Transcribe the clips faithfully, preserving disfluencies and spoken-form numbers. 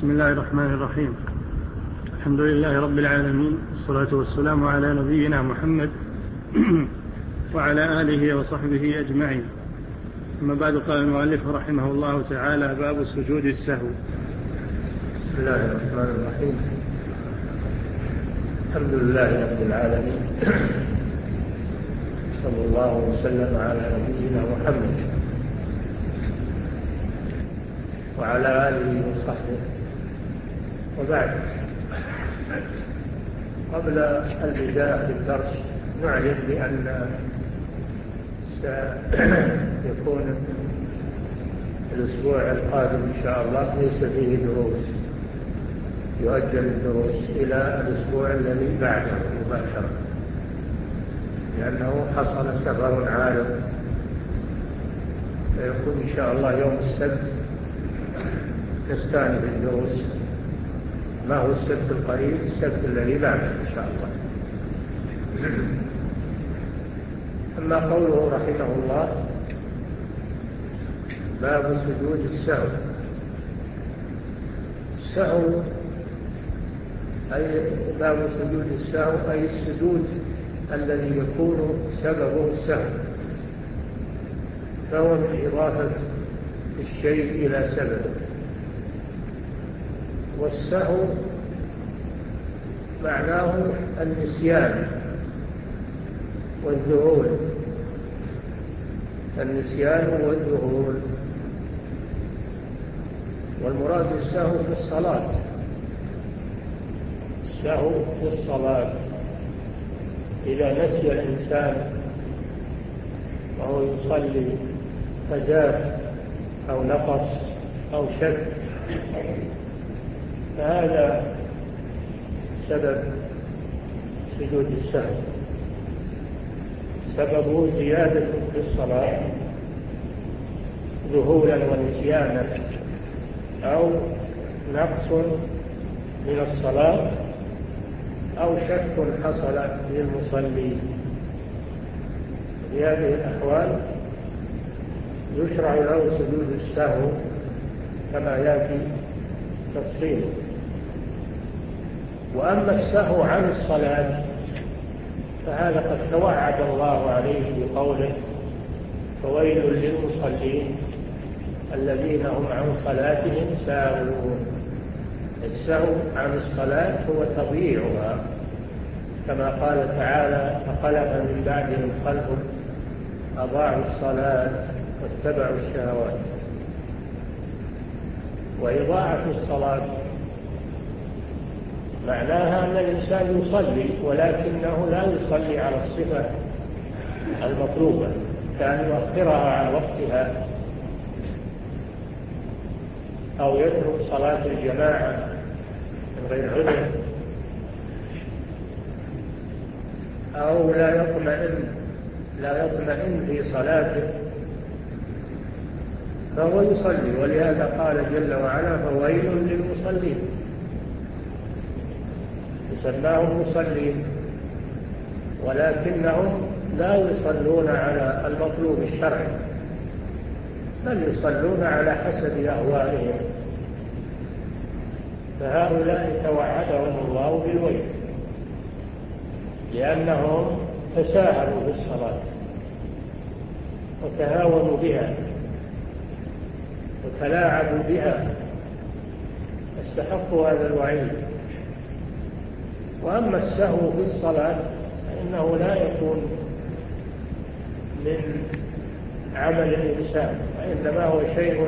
بسم الله الرحمن الرحيم. الحمد لله رب العالمين، والصلاة والسلام على نبينا محمد وعلى آله وصحبه أجمعين. أما بعد، قال المؤلف رحمه الله تعالى: باب سجود السهو. بسم الله الرحمن الرحيم. الحمد لله رب العالمين، صلى الله وسلم على نبينا محمد وعلى آله وصحبه. وبعد، قبل البداية في الدرس نعلم بأن سيكون الأسبوع القادم إن شاء الله ليس فيه دروس، يؤجل الدروس إلى الأسبوع الذي بعده مباشرة، لأنه حصل سفر عارض، فيكون إن شاء الله يوم السبت نستأنف الدروس. ما هو السبت القريب؟ السبت الذي بعده إن شاء الله. أما قوله رحمه الله: باب سجود السهو. السهو أي باب سجود السهو أي السجود الذي يكون سببه السهو، فهو من إضافة الشيء إلى سببه. والسهو معناه النسيان والذهول، النسيان والذهول. والمراد بالسهو في الصلاة، السهو في الصلاة إذا نسي الإنسان وهو يصلي فزاد أو نقص أو شك، فهذا سبب سجود السهو، سببه زيادة في الصلاة ذهولا ونسيانا، أو نقص من الصلاة، أو شك حصل للمصلي. في هذه الأحوال يشرع له سجود السهو كما يأتي تفصيله. وأما السهو عن الصلاة فهذا قد توعد الله عليه بقوله: فويل للمصلين الذين هم عن صلاتهم ساهون. السهو عن الصلاة هو تضييعها، كما قال تعالى: فخلف من بعدهم خلف أضاعوا الصلاة واتبعوا الشهوات. وإضاعة الصلاة معناها أن الإنسان يصلي ولكنه لا يصلي على الصفة المطلوبة، كان يؤخرها عن وقتها، أو يترك صلاة الجماعة من غير عذر، أو لا يطمئن لا يطمئن في صلاته فهو يصلي. ولهذا قال جل وعلا: فويل للمصلين. يسماهم مصلين ولكنهم لا يصلون على المطلوب الشرعي، بل يصلون على حسب أهوائهم، فهؤلاء توعدهم الله بالويل، لأنهم تساهلوا بالصلاة وتهاونوا بها وتلاعبوا بها، استحقوا هذا الوعيد. وأما السهو في الصلاة فإنه لا يكون من عمل الإنسان، وإنما هو شيء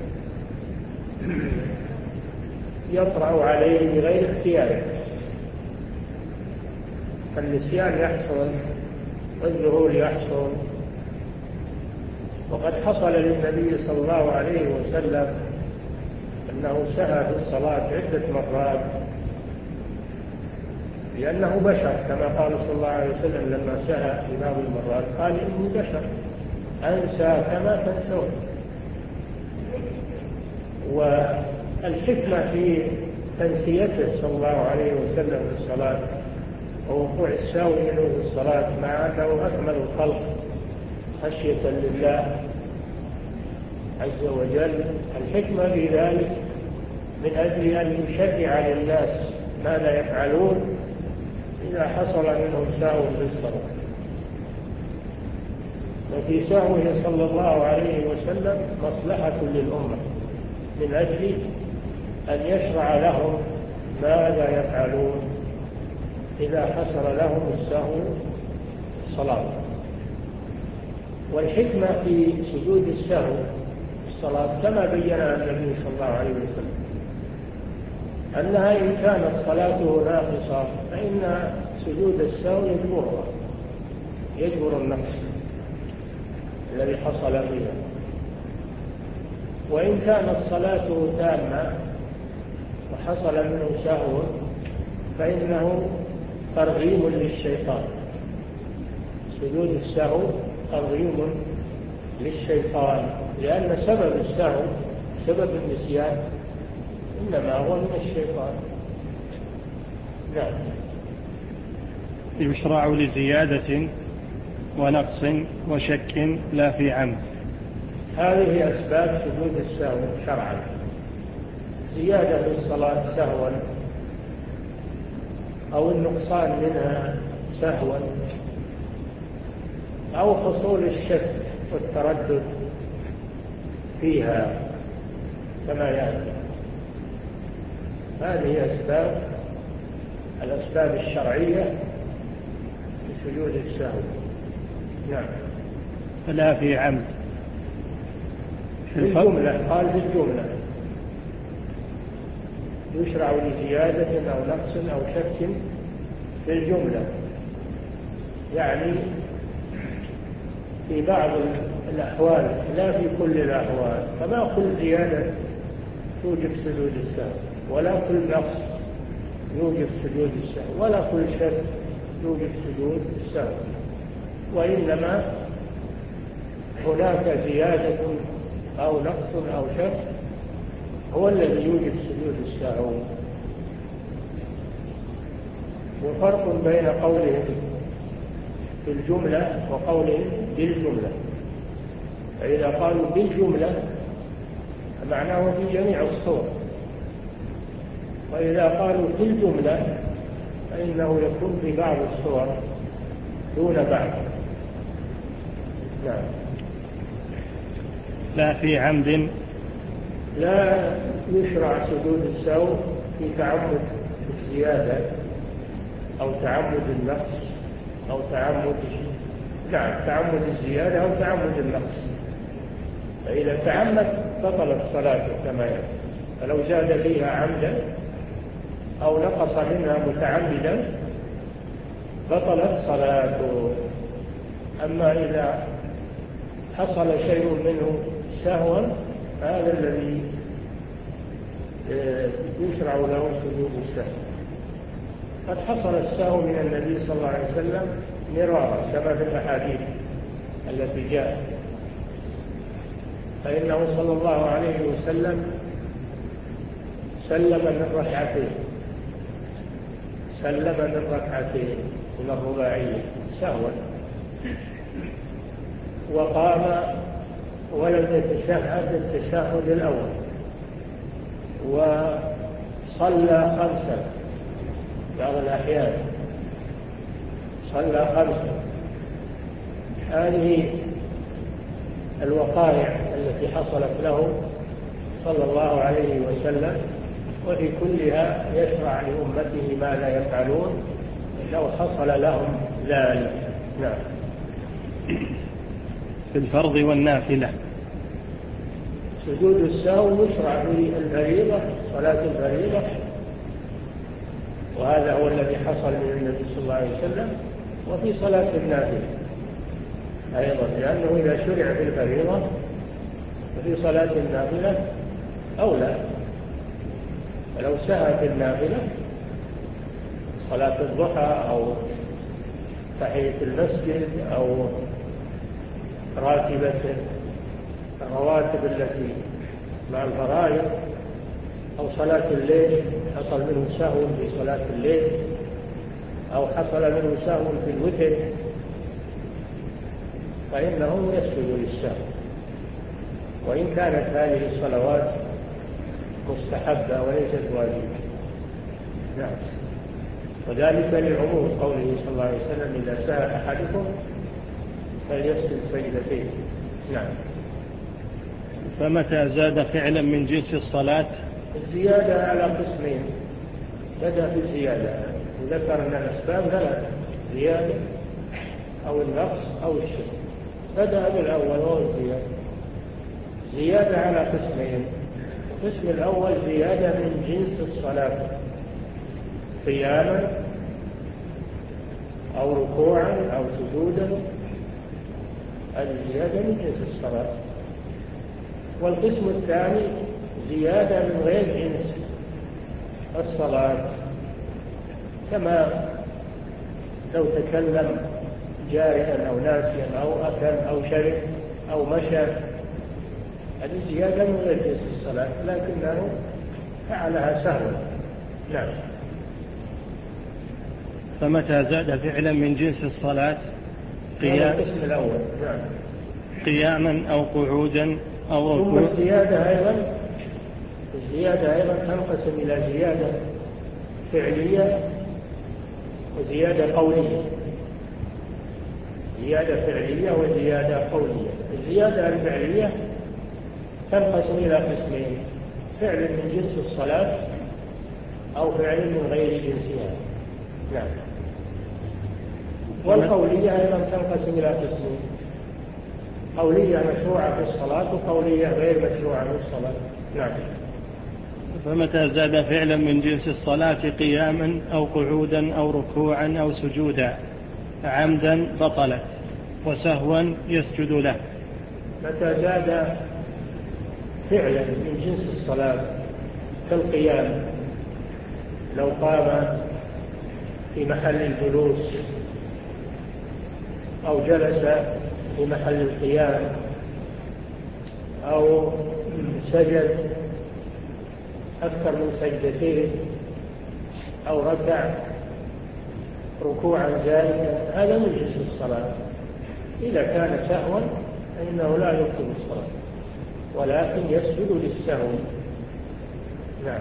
يطرأ عليه بغير اختياره. النسيان يحصل والذهول يحصل، وقد حصل للنبي صلى الله عليه وسلم أنه سهى في الصلاة عدة مرات، لأنه بشر، كما قال صلى الله عليه وسلم لما سهى في بعض المرات قال: إني بشر أنسى كما تنسون. والحكمة في تنسيته صلى الله عليه وسلم في الصلاة ووقوع السهو منه في الصلاة، مع أنه أكمل الخلق خشية لله عز وجل، الحكمة في ذلك من أجل أن يشرع للناس ماذا يفعلون إذا حصل منهم سهو بالصلاة. وفي سهوه صلى الله عليه وسلم مصلحة للأمة من أجل أن يشرع لهم ماذا يفعلون إذا حصل لهم السهو الصلاة. والحكمة في سجود السهو الصلاة كما بينها النبي صلى الله عليه وسلم أنها إن كانت صلاته ناقصة فإن سجود السهو يجبرها، يجبر النقص الذي حصل فيها. وإن كانت صلاته تامة وحصل منه سهو فإنه ترغيم للشيطان. سجود السهو ترغيم للشيطان، لأن سبب السهو سبب النسيان إنما هو من الشيطان. نعم. يشرع لزيادة ونقص وشك لا في عمد. هذه أسباب سجود السهو شرعا: زيادة في الصلاة سهوا أو النقصان منها سهوا أو حصول الشك والتردد فيها كما يأتي. هذه أسباب الأسباب الشرعية لسجود السهو. نعم. فلا في عمد في الجملة، قال في الجملة يشرع لزيادة أو نقص أو شك في الجملة، يعني في بعض الأحوال لا في كل الأحوال. فما كل زيادة توجب سجود السهو، ولا كل نقص يوجب سجود السهو، ولا كل شك يوجب سجود السهو، وإنما هناك زيادة أو نقص أو شك هو الذي يوجب سجود السهو. وفرق بين قولهم في الجملة وقولهم بالجملة. فإذا قالوا بالجملة معناه في جميع الصور، وإذا قالوا في الجملة فإنه يكون في بعض الصور دون بعض. نعم. لا في عمد. لا يشرع سجود السهو في تعمد الزيادة أو تعمد النقص أو تعمد نعم تعمد الزيادة أو تعمد النقص. فإذا تعمد بطلت صلاته كما يقول، فلو زاد فيها عمدا أو نقص منها متعمدا بطلت صلاته. أما إذا حصل شيء منه سهوا هذا الذي يشرع له سجود السهو. قد حصل السهو من النبي صلى الله عليه وسلم مرارا كما في الأحاديث التي جاءت، فإنه صلى الله عليه وسلم سلم من ركعتين سلم من ركعتين من الرباعية سهوا، وقام ولم يتشهد التشهد الأول، وصلى خمسا بعض الأحيان صلى خمسا. هذه الوقائع التي حصلت له صلى الله عليه وسلم، وفي كلها يشرع لأمته ما لا يفعلون لو حصل لهم ذلك. نعم. في الفرض والنافلة سجود السهو يشرع في الفريضة، صلاة الفريضة، وهذا هو الذي حصل من النبي صلى الله عليه وسلم، وفي صلاة النافلة أيضا، لأنه إذا شرع في الفريضة وفي صلاة النافلة أولى. فلو سهى في النافلة صلاة الضحى أو تحية المسجد أو راتبة الرواتب التي مع الفرائض أو صلاة الليل، حصل منه سهو في صلاة الليل أو حصل منه سهو في الوتر، فإنه يسجد للسهو. وإن كانت هذه الصلوات مستحبة وليست واجبة. نعم. وذلك لعموم قوله صلى الله عليه وسلم إذا سأل أحدكم فليسجد سجدتين. نعم. فمتى زاد فعلا من جنس الصلاة؟ الزيادة على قسمين، بدأ بالزيادة وذكر أن الأسباب ثلاثة: زيادة أو النقص أو الشرك. بدأ بالأول وهو الزيادة. زيادة على قسمين: القسم الأول زيادة من جنس الصلاة، قياما أو ركوعا أو سجودا، هذه زيادة من جنس الصلاة. والقسم الثاني زيادة من غير جنس الصلاة، كما لو تكلم جائعا أو ناسيا أو أكل أو شرب أو مشى، هذه زيادة من غير جنس الصلاة لكنه فعلها سهوا. نعم. فمتى زاد فعلا من جنس الصلاة قيام القسم الأول. نعم. قياما أو قعودا أو ركوع. ثم الزيادة أيضا الزيادة أيضا تنقسم إلى زيادة فعلية وزيادة قولية. زيادة فعلية وزيادة قولية. الزيادة الفعلية تنقسم إلى قسمين: فعل من جنس الصلاة أو فعل من غير جنسها. نعم. والقولية أيضا تنقسم إلى قسمين: قولية مشروعة في الصلاة وقولية غير مشروعة في الصلاة. نعم. فمتى زاد فعلا من جنس الصلاة قياما أو قعودا أو ركوعا أو سجودا عمدا بطلت، وسهوا يسجد له. متى زاد فعلا من جنس الصلاة كالقيام، لو قام في محل الجلوس أو جلس في محل القيام أو سجد أكثر من سجدتين أو ركع ركوعا زائدا، هذا من جنس الصلاة. إذا كان سهوا فإنه لا يبطل الصلاة ولكن يسجد للسهو. نعم.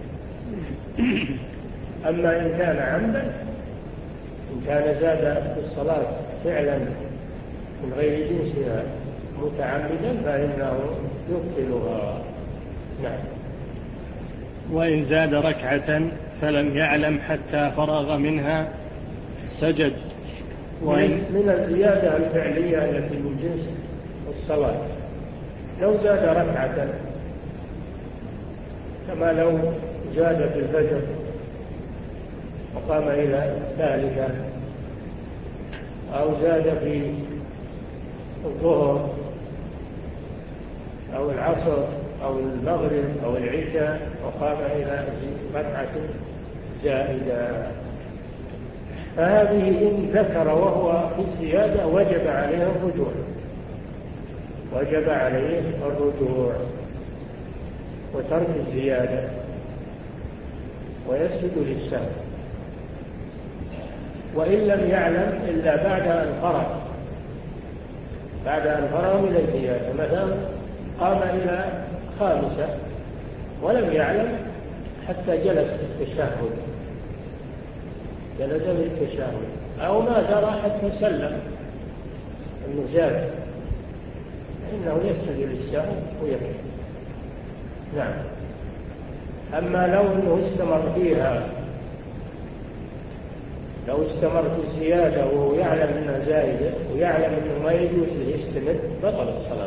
أما إن كان عمدا، إن كان زاد في الصلاة فعلا من غير جنسها متعمدا فإنه يبطلها. نعم. وإن زاد ركعة فلم يعلم حتى فرغ منها سجد. وإن من الزيادة الفعلية التي من جنس الصلاة لو زاد ركعة، كما لو زاد في الفجر وقام إلى ثالثة، أو زاد في الظهر أو العصر أو المغرب أو العشاء وقام إلى ركعة زائدة، فهذه إن ذكر وهو في الزيادة وجب عليه الرجوع وجب عليه الرجوع وترك الزيادة ويسجد للسهو. وإن لم يعلم إلا بعد أن فرغ بعد أن فرغ من الزيادة، مثلا قام إلى خامسة ولم يعلم حتى جلس في التشهد جلس في التشهد أو ما درى حتى سلم أنه زاد، فإنه يسجد للسهو ويكفي. نعم. أما لو أنه استمر فيها لو استمر في الزيادة وهو يعلم أنها زائدة ويعلم أنه ما يجوز له يستمر بطل الصلاة.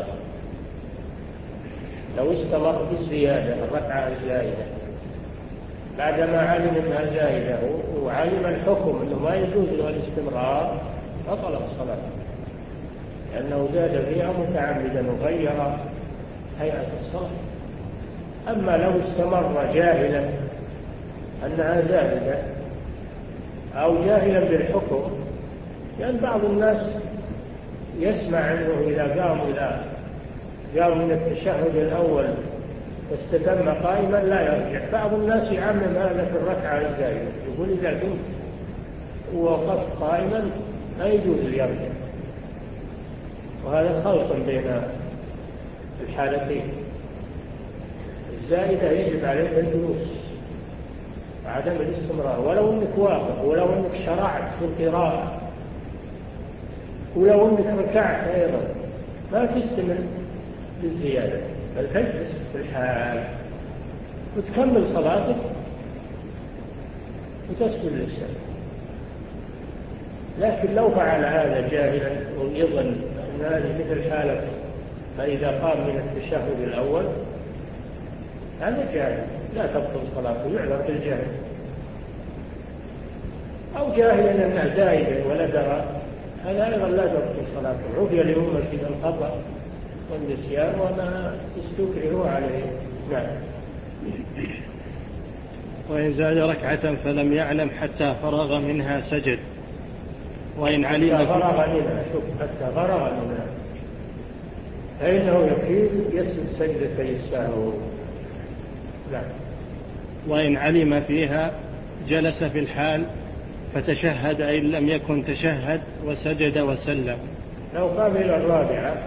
لو استمر في الزيادة الركعة الزائدة بعدما علم أنها زائدة وعلم الحكم أنه ما يجوز له الاستمرار بطل الصلاة، لأنه زاد فيها متعمدا وغير هيئة الصلاة. أما لو استمر جاهلا أنها زائدة أو جاهلا بالحكم، لأن بعض الناس يسمع أنه إذا قام إلى قام من التشهد الأول واستتم قائما لا يرجع. بعض الناس يعمم هذا في الركعة الزائدة، يقول إذا كنت ووقفت قائما لا يجوز ليرجع، وهذا خلط بين الحالتين. الزائدة يجب عليك الجلوس وعدم الاستمرار، ولو أنك واقف، ولو أنك شرعت في القراءة، ولو أنك ركعت أيضا ما تستمر بالزيادة، بل تجلس في الحال وتكمل صلاتك وتسجد للسهو. لكن لو فعل هذا جاهلا ويظن أن هذه مثل حالة فإذا قام من التشهد الأول، هذا جاهل لا تبطل صلاته، يعذر بالجهل. أو جاهلا أنه زائد ولا درى، هذا أيضا لا تبطل صلاته، عفي لأمة الخطأ والنسيان وما استكرهوا عليه. نعم. وإن زاد ركعة فلم يعلم حتى فرغ منها سجد، وإن علم حتى فرغ منها، شوف حتى فرغ منها، فإنه يكفيه يسجد سجدتي السهو. نعم. وإن علم فيها جلس في الحال فتشهد إن لم يكن تشهد وسجد وسلم. لو قام إلى الرابعة،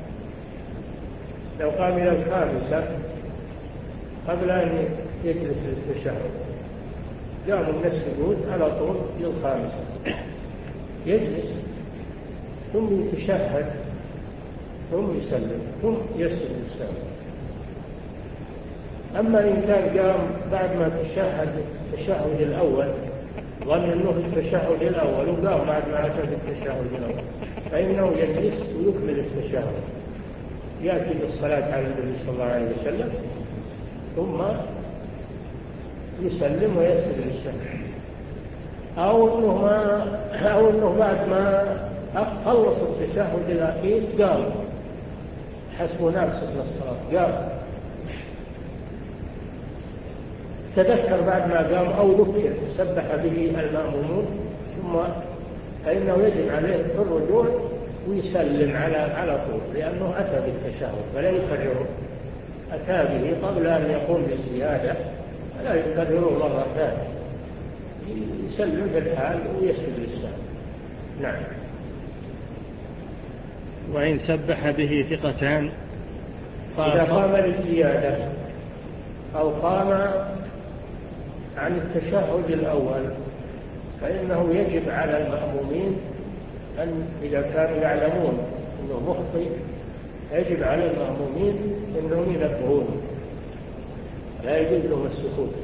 لو قام إلى الخامسة قبل أن يجلس للتشهد، قام من السجود على طول للخامسة، يجلس ثم يتشهد ثم يسلم ثم يسجد للسهو. أما إن كان قام بعد ما تشهد التشهد الأول، ظن أنه في التشهد الأول وقام بعد ما أتى في التشهد الأول، فإنه يجلس ويكمل التشهد، يأتي بالصلاة على النبي صلى الله عليه وسلم ثم يسلم ويسجد للسهو. أو أنه, ما أو أنه بعد ما خلص التشهد الأخير قام حسب نفسه للصلاة، قام تذكر بعد ما قام أو ذكر سبح به المأمومون، ثم فإنه يجب عليه الرجوع ويسلم على على طول، لأنه أتى بالتشهد فلا يكرره، أتى به قبل أن يقوم بالزيادة فلا يكرره مرة ثانية، يسلم في الحال ويسجد للسهو. نعم. وإن سبح به ثقتان إذا قام للزيادة أو قام عن التشهد الأول، فإنه يجب على المأمومين أن إذا كانوا يعلمون أنه مخطئ، يجب على المأمومين أنهم ينبهون، لا يجوز لهم السكوت.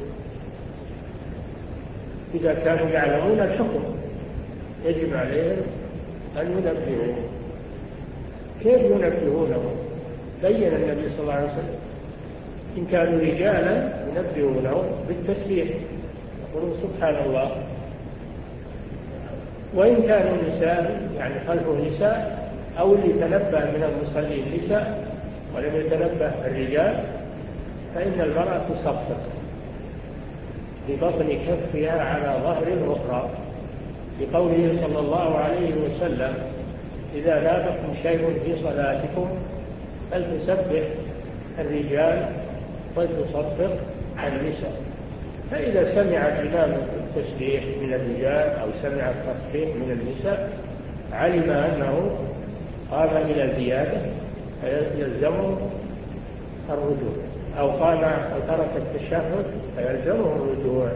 إذا كانوا يعلمون الحكم يجب عليهم أن ينبهوا. كيف ينبهونه؟ بين النبي صلى الله عليه وسلم إن كانوا رجالا ينبهونه بالتسبيح، يقولون سبحان الله. وإن كانوا نساء يعني خلفه نساء، أو اللي تنبه من المصلين نساء ولم يتنبه الرجال، فإن المرأة تصفق ببطن كفها على ظهر الأخرى، لقوله صلى الله عليه وسلم إذا نابكم شيء في صلاتكم فلتسبح الرجال وتصفق النساء. فإذا سمع الإمام التسبيح من الرجال أو سمع التصفيق من النساء علم أنه قام إلى زيادة فيلزمه الرجوع، أو قام أو ترك التشهد فيلزمه الرجوع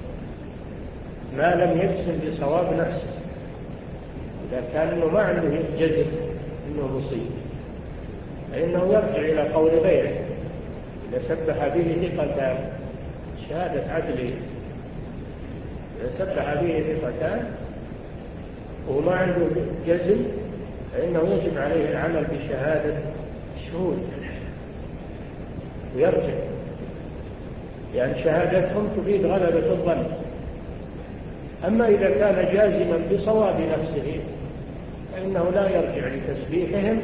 ما لم يجزم بصواب نفسه. إذا كان إنه ما عنده جزم إنه مصيب فإنه يرجع إلى قول غيره. إذا سبح به ثقتان شهادة عدله، إذا سبح به ثقتان وما عنده جزم فإنه يجب عليه العمل بشهادة الشهود ويرجع، يعني شهادتهم تفيد غلبة الظن. أما إذا كان جازما بصواب نفسه فإنه لا يرجع لتسبيحهم،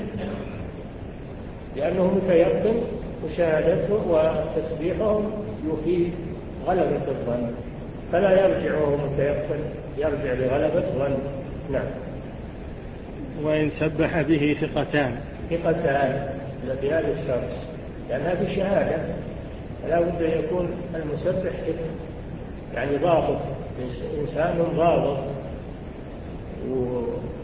لأنه متيقن وشهادته وتسبيحهم يفيد غلبة الظن، فلا يرجع وهو متيقن، يرجع لغلبة الظن. نعم. وإن سبح به ثقتان ثقتان بهذا الشرط، لأن هذه شهادة فلا بد أن يكون المسبح يعني ضابط، إنسان ضابط و...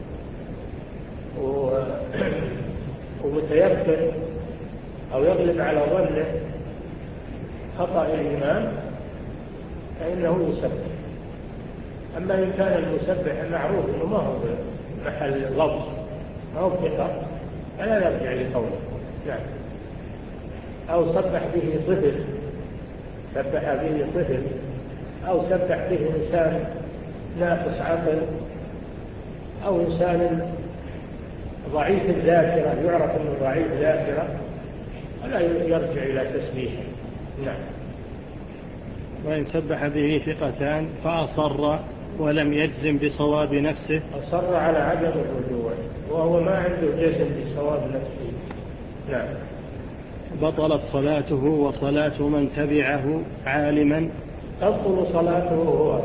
و... ومتيقن أو يغلب على ظنه خطأ الإمام فإنه يسبح. أما إن كان المسبح المعروف أنه ما هو محل ضبط ما هو ثقة فلا يرجع لقوله. نعم. أو سبح به طفل سبح به طفل أو سبح به إنسان ناقص عقل أو إنسان ضعيف الذاكرة يعرف أنه ضعيف ذاكرة فلا يرجع إلى تسبيحه. نعم. وإن سبح به ثقتان فأصر ولم يجزم بصواب نفسه أصر على عدم الرجوع وهو ما عنده جزم بصواب نفسه. نعم. بطلت صلاته وصلاة من تبعه عالما. تبطل صلاته هو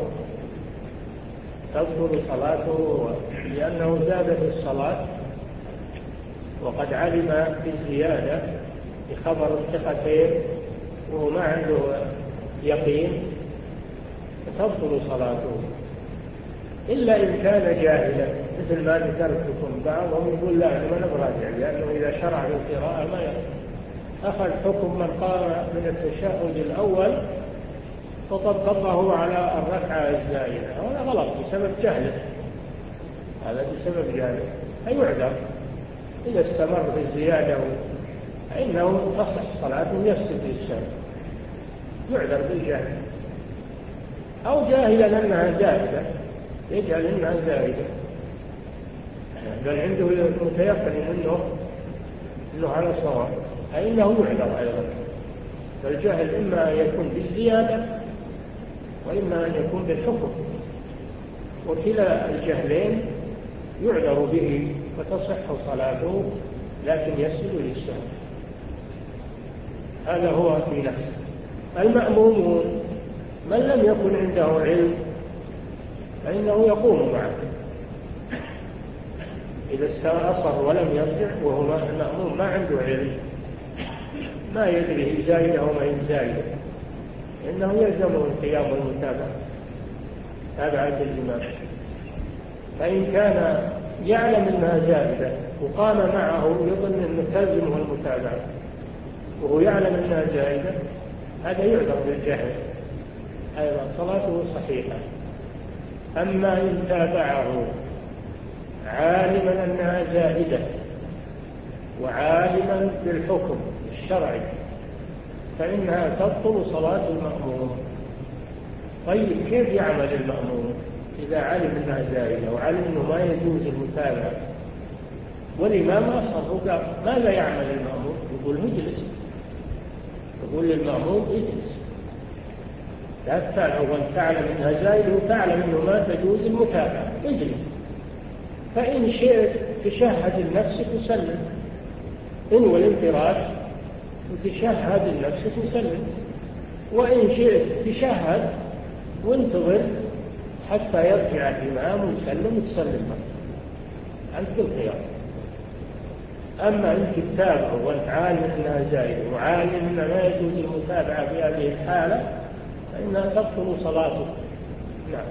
تبطل صلاته هو لأنه زاد في الصلاة وقد علم بالزيادة بخبر الثقتين وهو ما عنده يقين فتبطل صلاته إلا إن كان جاهلا مثل ما ذكرت لكم. بعضهم يقول لا أنا ما نبراجع لأنه إذا شرع في القراءة ما يقرأ أخذ حكم من قام من التشهد الأول فطبقه على الركعة الزائدة. هذا غلط بسبب جهله. هذا بسبب جهله فيعذر إذا استمر في الزيادة فإنه تصح صلاته يسجد للسهو يعذر بالجهل. أو جاهلا أنها زائدة يجعل أنها زائدة بل عنده متيقن أنه أنه على صواب فإنه يعذر أيضا. فالجهل إما أن يكون بالزيادة وإما أن يكون بالحكم وكلا الجهلين يعذر به فتصح صلاته لكن يسجد للسهو. هذا هو في نفسه. المأمومون من لم يكن عنده علم فإنه يقوم معه إذا استأصر ولم يرجع وهو المأموم ما عنده علم ما يدري هي زايدة وما هي زايدة إنه يلزمه القيام والمتابعة تابعة الإمام. فإن كان يعلم أنها زائدة وقام معه يظن أنه تلزمه المتابعة وهو يعلم أنها زائدة هذا يعذر بالجهل أيضا صلاته صحيحة. أما إن تابعه عالما أنها زائدة وعالما بالحكم الشرعي فإنها تبطل صلاة المأموم. طيب كيف يعمل المأموم إذا علم أنها زائدة وعلم أنه ما يجوز المتابعة والإمام أصر وقال ماذا يعمل المأموم؟ يقول اجلس. يقول للمأموم اجلس لا تتابع وأنت تعلم أنها زائدة وتعلم أنه ما تجوز المتابعة اجلس. فإن شئت تشهد لنفسك وسلم انوي الانفراد وتشهد لنفسك وسلم وإن شئت تشهد وانتظر حتى يرجع الإمام ويسلم وتسلم عندك الخيار. أما إنك تتابعه وأنت عالم أنها زائدة وعالم أنه لا يجوز المتابعة في هذه الحالة فإنها تبطل صلاته. نعم.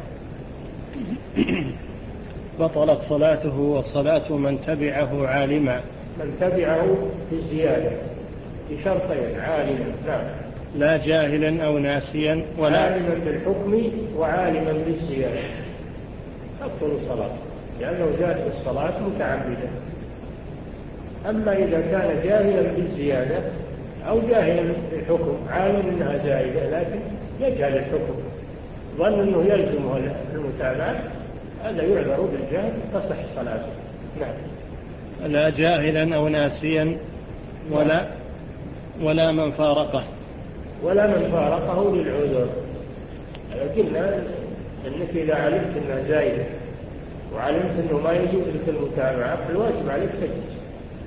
بطلت صلاته وصلاة من تبعه عالما. من تبعه في الزيادة بشرطين عالما. نعم. لا جاهلا أو ناسيا ولا عالما بالحكم وعالما بالزيادة تبطل صلاته لأنه زاد في الصلاة متعمدا. أما إذا كان جاهلا بالزيادة أو جاهلا بالحكم عالم أنها زائدة لكن يجهل الحكم ظن أنه يلزمه المتابعة هذا يعذر بالجهل تصح صلاته. نعم. لا جاهلا أو ناسيا ولا ولا من فارقه ولا من فارقه للعذر. قلنا أنك إذا علمت أنها زائدة وعلمت أنه ما يجوز لك المتابعة فالواجب عليك سجد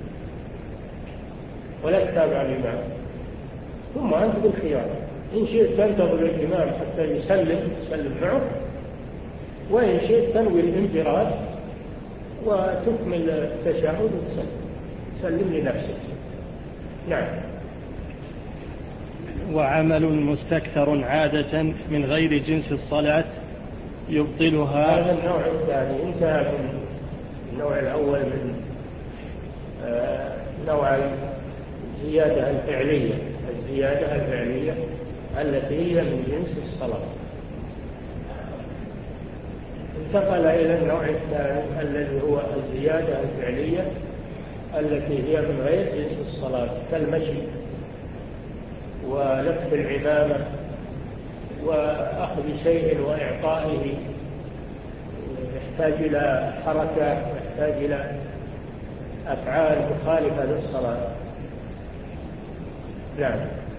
ولا تتابع الإمام ثم أنت بالخيار إن شئت تنتظر الإمام حتى يسلم يسلم معه وإن شئت تنوي الانفراد وتكمل التشهد وتسلم سلم لنفسك. نعم. وعمل مستكثر عادة من غير جنس الصلاة يبطلها. هذا النوع الثاني انتهى من النوع الأول من آه نوع الزيادة الفعلية. الزيادة الفعلية التي هي من جنس الصلاة. انتقل إلى النوع الثاني الذي هو الزيادة الفعلية التي هي من غير جنس الصلاة، كالمشي ولف العمامة وأخذ شيء وإعطائه، يحتاج إلى حركة ويحتاج إلى أفعال مخالفة للصلاة. نعم.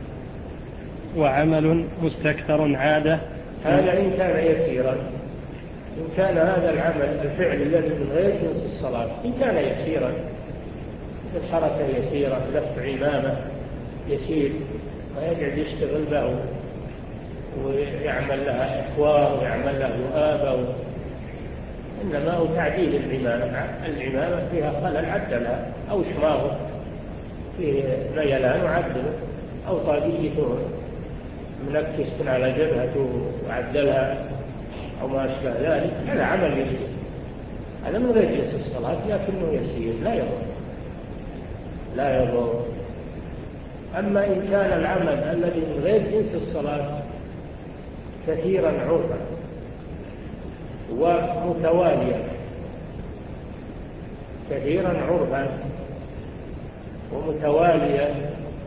وعمل مستكثر عادة، هذا إن كان يسيرا. إن كان هذا العمل الفعل الذي من غير جنس الصلاة إن كان يسيرا، الحركة يسيرة، لف عمامة يسير ويقعد يشتغل به ويعمل لها إحوار ويعمل لها ذؤابة، إنما هو تعديل العمامة. العمامة فيها خلل عدلها، أو شماغه فيه ميلان وعدله، أو طاقيته منكس على جبهته وعدلها أو ما أشبه ذلك، هذا عمل يسير، هذا من غير جنس الصلاة لكنه يسير لا يضر لا يضر. أما إن كان العمل الذي من غير جنس الصلاة كثيرا عرفا ومتواليا، كثيرا عرفا ومتواليا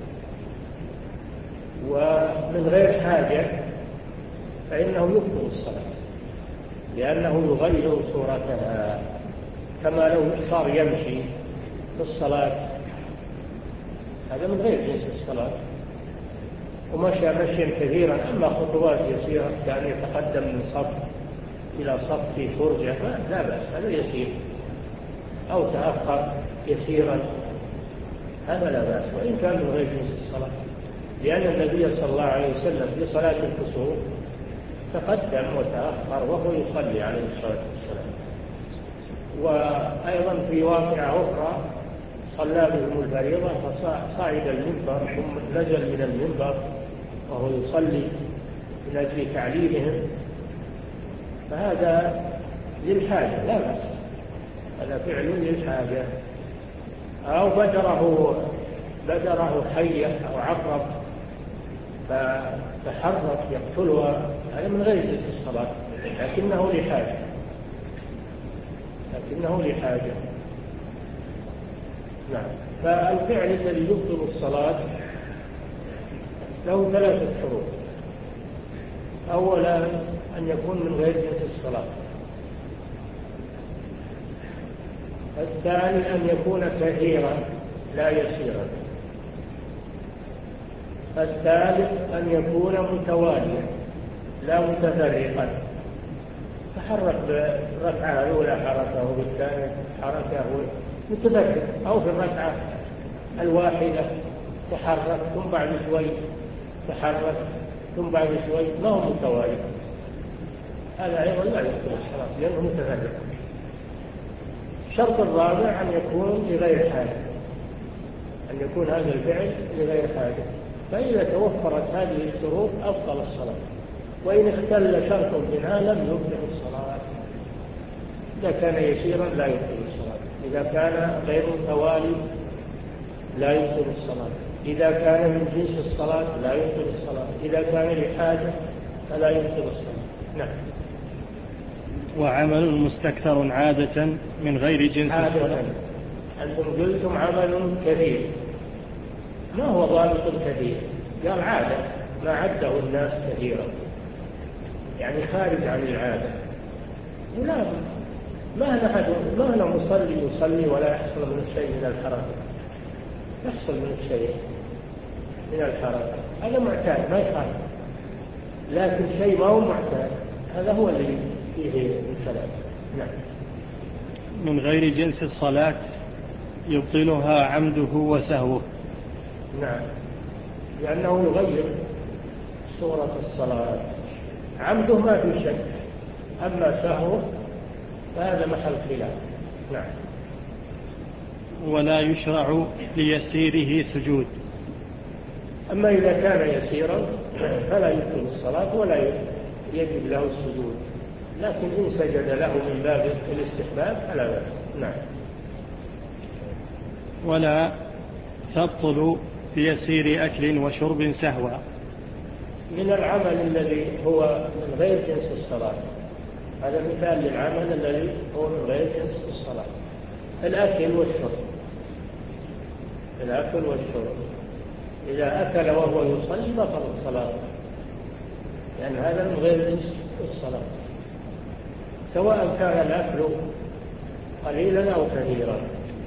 ومن غير حاجة، فإنه يبطل الصلاة، لأنه يغير صورتها، كما لو صار يمشي في الصلاة، هذا من غير جنس الصلاة، ومشى مشيا كثيرا. أما خطوات يسيرة كان يتقدم من صف إلى صف في فرجة لا بأس، هذا يسير، أو تأخر يسيرا، هذا لا بأس وإن كان من غير جنس الصلاة، لأن النبي صلى الله عليه وسلم في صلاة الكسوف تقدم وتأخر وهو يصلي عليه الصلاة والسلام. وأيضا في واقعة أخرى صلى بهم الفريضة فصعد المنبر ثم نزل من المنبر وهو يصلي من أجل تعليمهم، فهذا للحاجة لا بأس، هذا فعل للحاجة. أو بدره بدره حية أو عقرب فتحرك يقتلها، هذا من غير جنس الصلاة لكنه لحاجة لكنه لحاجة نعم. فالفعل الذي يبطل الصلاة له ثلاثة شروط. أولا أن يكون من غير جنس الصلاة. الثاني أن يكون كثيرا لا يسيرا. الثالث أن يكون متواليا لا متفرقا، تحرك بالركعة الأولى حركة وبالثانية حركة متفرق، أو في الركعة الواحدة تحرك ثم بعد شوي تحرك ثم بعد شوي، ما هو متوالي، هذا أيضا لا يبطل الصلاة لأنه متفرق. الشرط الرابع أن يكون لغير حاجة، أن يكون هذا الفعل لغير حاجة، فإذا توفرت هذه الشروط أبطل الصلاة، وإن اختل شرط منها لم يبطل الصلاة. إذا كان يسيرا لا يبطل الصلاة، إذا كان غير متوالي لا يبطل الصلاة، إذا كان من جنس الصلاة لا يبطل الصلاة، إذا كان لحاجة فلا يبطل الصلاة. نعم. وعمل مستكثر عادة من غير جنس عادة. الصلاة. أنتم قلتم عمل كثير، ما هو ضابط كثير؟ قال عادة، ما عده الناس كثيرا، يعني خارج عن العادة. لا، ما أنا ما أنا مصلي يصلي ولا يحصل من الشيء من الحركة، يحصل من الشيء من الحركة، هذا معتاد ما يخالف، لكن شيء ما هو معتاد هذا هو اللي فيه الكلام. نعم. من غير جنس الصلاة يبطلها عمده وسهوه. نعم، لأنه يغير صورة الصلاة. عمده ما في شك، أما سهوه فهذا محل خلاف. نعم. ولا يشرع ليسيره سجود. أما إذا كان يسيرا فلا يبطل الصلاة ولا يجب له السجود، لكن إن سجد له من باب الاستحباب فلا بأس. نعم. ولا تبطل بيسير أكل وشرب سهوا. من العمل الذي هو من غير جنس الصلاة. هذا مثال للعمل الذي هو من غير جنس الصلاة. الأكل والشرب، الأكل والشرب إذا أكل وهو يصلي بطلت صلاته، لأن هذا من غير جنس الصلاة، سواء كان الأكل قليلا أو كثيرا،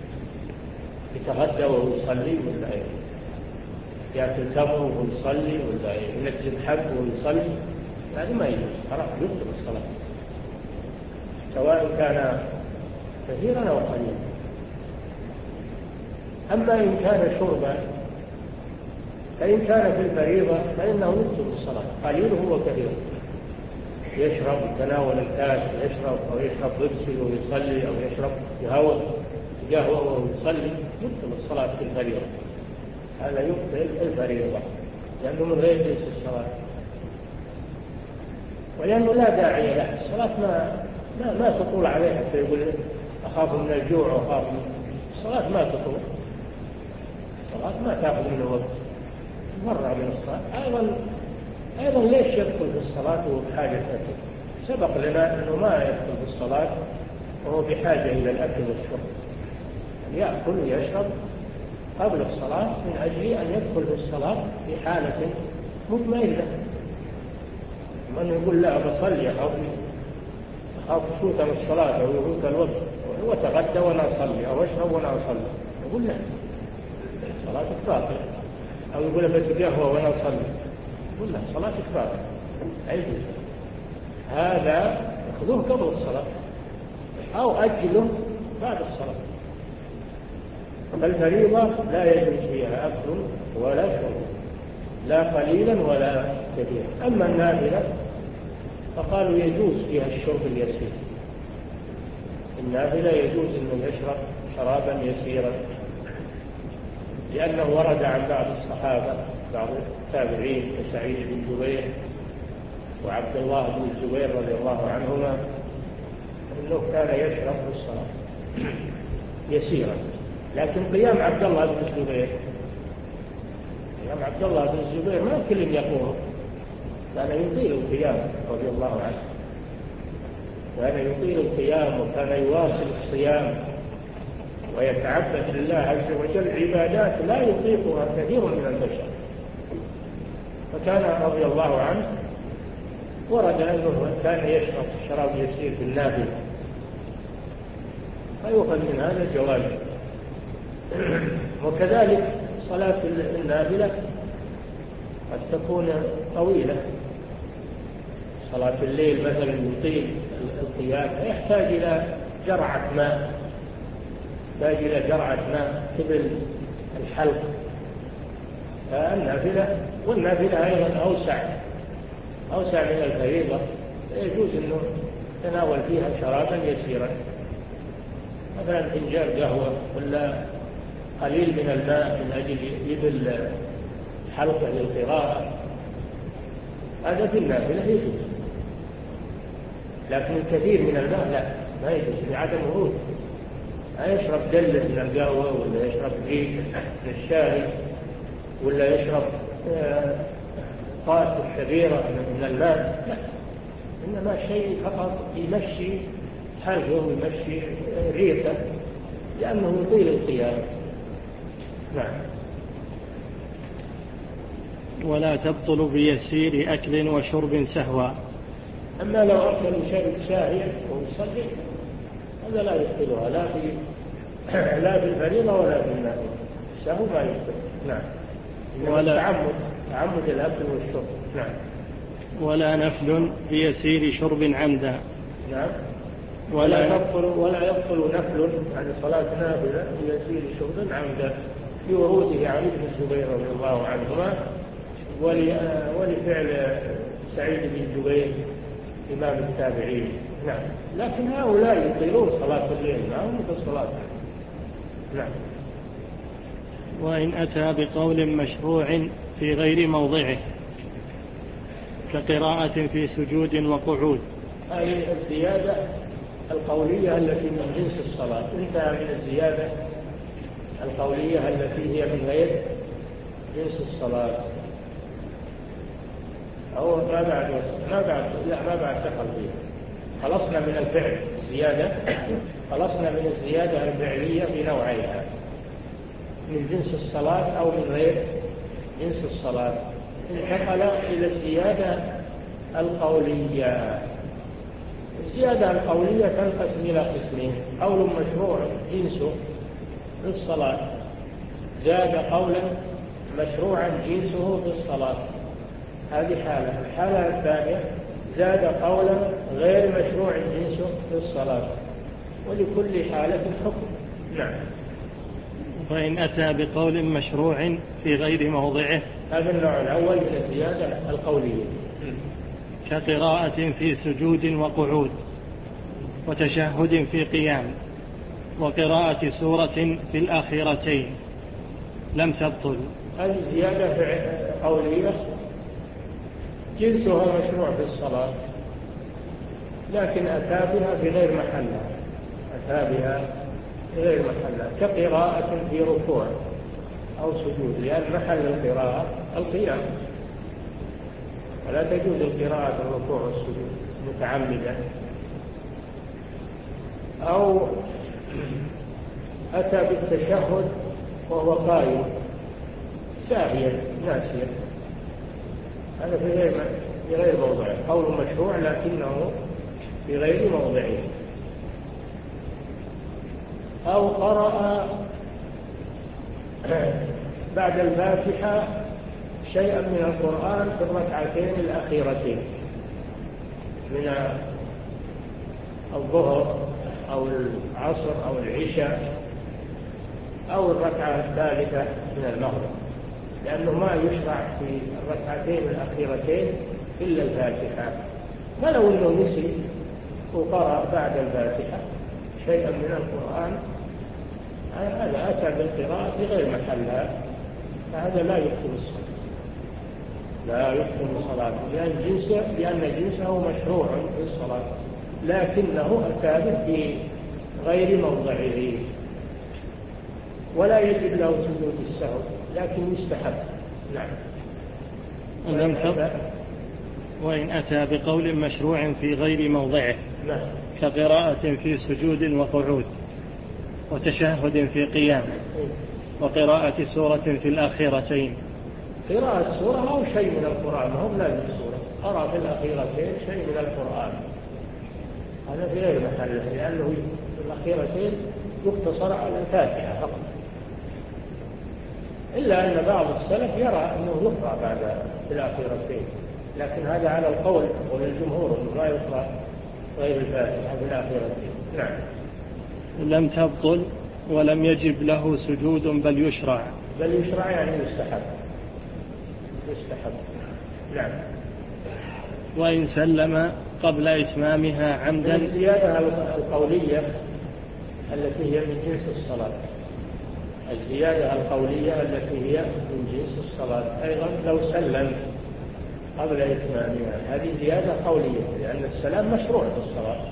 يتغدى وهو يصلي ولا يأكل تمر وهو يصلي ولا ينجد حب وهو يصلي، هذا ما يجوز، خلاص يبطل الصلاة سواء كان كثيرا أو قليلا. أما إن كان شربا فإن كان في الفريضة فإنه يبطل الصلاة قليله وكثيره، يشرب يتناول الكاس يشرب أو يشرب بيبسي ويصلي أو يشرب قهوة قهوة وهو يصلي، يبطل الصلاة في الفريضة، هذا يبطل الفريضة لأنه من غير جنس الصلاة، ولأنه لا داعي له، الصلاة ما ما, ما تطول عليها فيقول أخاف من الجوع وأخاف من الصلاة، ما تطول الصلاة، ما تأخذ منه وقت مرة من الصلاة. أيضا أيضا ليش يدخل في الصلاة وهو بحاجة أكل؟ سبق لنا أنه ما يدخل في الصلاة وهو بحاجة إلى الأكل والشرب، يأكل ويشرب قبل الصلاة من أجل أن يدخل في الصلاة في حالة مطمئنة. من يقول لا بصلي أخاف أخاف فوت من الصلاة أو يفوت الوقت، هو تغدى وأنا أصلي أو أشرب وأنا أصلي، يقول لا صلاتك باطلة، أو يقول بتقهوى وأنا أصلي، يقول لا صلاتك باطلة، أيجوز. هذا خذوه قبل الصلاة أو أجله بعد الصلاة. فالفريضة لا يجوز فيها أكل ولا شرب، لا قليلا ولا كثيرا. أما النافلة فقالوا يجوز فيها الشرب اليسير، النافلة يجوز أنه يشرب شرابا يسيرا، لأنه ورد عن بعض الصحابة بعض التابعين كسعيد بن جبير وعبد الله بن الزبير رضي الله عنهما أنه كان يشرب في الصلاة يسيرا، لكن قيام عبد الله بن الزبير قيام عبد الله بن الزبير ما كل يقوم، كان يطيل القيام رضي الله عنه، كان يطيل القيام وكان يواصل الصيام ويتعبد لله عز وجل عبادات لا يطيقها كثير من البشر، فكان رضي الله عنه ورد أنه كان يشرب شراب يسير في النافلة، فيؤخذ من هذا الجواز. وكذلك صلاة النافلة قد تكون طويلة، صلاة الليل مثلا يطيل القيام فيحتاج إلى جرعة ماء، يحتاج إلى جرعة ماء تبل الحلق، فالنافلة والنافلة أيضا أوسع أوسع من الفريضة، يجوز أنه تناول فيها شرابا يسيرا، مثلا فنجان قهوة ولا قليل من الماء من أجل يبل حلقة للقراءة، هذا في النافلة يجوز. لكن الكثير من الماء لا، ما يجوز لعدم ورود، لا يشرب دلة من القهوة ولا يشرب ريق من الشاي ولا يشرب طاسة كبيرة من الماء، لا، إنما شيء فقط يمشي حلقه ويمشي ريقه لأنه يطيل القيام. نعم. ولا تبطل بيسير أكل وشرب سهوا. أما لو أكل وشرب ساهيا ويصلي هذا لا يبطلها، لا في لا في الفريضة ولا في النافلة، السهو ما يبطل. نعم. ولا تعمد تعمد الأكل والشرب. نعم. ولا نفل بيسير شرب عمدا. نعم. ولا يبطل ولا يبطل نفل عن صلاة نافلة بيسير شرب عمدا لوروده عن ابن الزبير رضي الله عنهما ولفعل سعيد بن جبير إمام التابعين. نعم. لكن هؤلاء يطيلون صلاة الليل، ما هم كالصلاة. نعم. وإن أتى بقول مشروع في غير موضعه كقراءة في سجود وقعود. هذه الزيادة القولية التي من جنس الصلاة، انتهى من الزيادة القولية التي هي من غير جنس الصلاة. أو ما بعد ما بعد لا ما بعد دخل فيها. خلصنا من الفعل الزيادة، خلصنا من الزيادة الفعلية بنوعيها، من جنس الصلاة أو من غير جنس الصلاة. انتقل إلى الزيادة القولية. الزيادة القولية تنقسم إلى قسمين: قول مشروع جنسه بالصلاة، زاد قولا مشروعا جنسه بالصلاة، هذه حالة. الحالة الثانية زاد قولا غير مشروع جنسه بالصلاة، ولكل حالة حكم. نعم. فإن أتى بقول مشروع في غير موضعه، هذا النوع الأول من الزيادة القولية، كقراءة في سجود وقعود، وتشهد في قيام، وقراءة سورة في الآخرتين، لم تبطل. هذه زيادة قولية جنسها مشروع في الصلاة، لكن أتى بها في غير محلها، أتى بها في غير محلها، كقراءة في ركوع أو سجود، لأن محل القراءة القيام، ولا تجوز القراءة في الركوع والسجود متعمدا. أو أتى بالتشهد وهو قائم ساهيا ناسيا، هذا في غير في غير موضعه، قول مشروع لكنه في غير موضعه. أو قرأ بعد الفاتحة شيئا من القرآن في الركعتين الأخيرتين من الظهر أو العصر أو العشاء أو الركعة الثالثة من المغرب، لأنه ما يشرع في الركعتين الأخيرتين إلا الفاتحة. فلو أنه نسي وقرأ بعد الفاتحة شيئا من القرآن، هذا أتى بالقراءة في غير محلها، فهذا لا يبطل الصلاة، لا يبطل صلاته، لأن جنسه لأن جنسه مشروع في الصلاة، لكنه أتى به في غير موضعه. ولا يجب له سجود السهو، لكن يستحب. نعم. لم تبطل. وإن أتى بقول مشروع في غير موضعه، نعم، كقراءة في سجود وقعود، وتشهد في قيام، وقراءة سورة في الآخرتين. قراءة سورة أو شيء من القرآن، هم لازم سورة، قرأ في الأخيرتين شيء من القرآن، هذا في غير محله، لأنه في الأخيرتين يقتصر على الفاتحة فقط. إلا أن بعض السلف يرى أنه يقرأ بعد في الأخيرتين، لكن هذا على القول والجمهور أنه لا يقرأ غير الفاتحة في الأخيرتين. نعم. لم تبطل ولم يجب له سجود، بل يشرع. بل يشرع يعني يستحب، يستحب. نعم. وإن سلم قبل إتمامها عمدا. الزيادة القولية التي هي من جنس الصلاة، الزيادة القولية التي هي من جنس الصلاة أيضا لو سلم قبل إتمامها، هذه زيادة قولية، لأن السلام مشروع في الصلاة،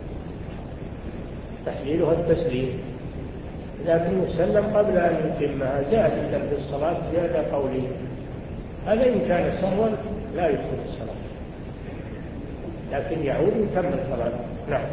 تحليلها التسليم، لكن يسلم قبل أن يتمها، زاد إذن في الصلاة زيادة قولية. هذا إن كان سهوا لا يدخل الصلاة، لكن يعود يكمل صلاته. نعم.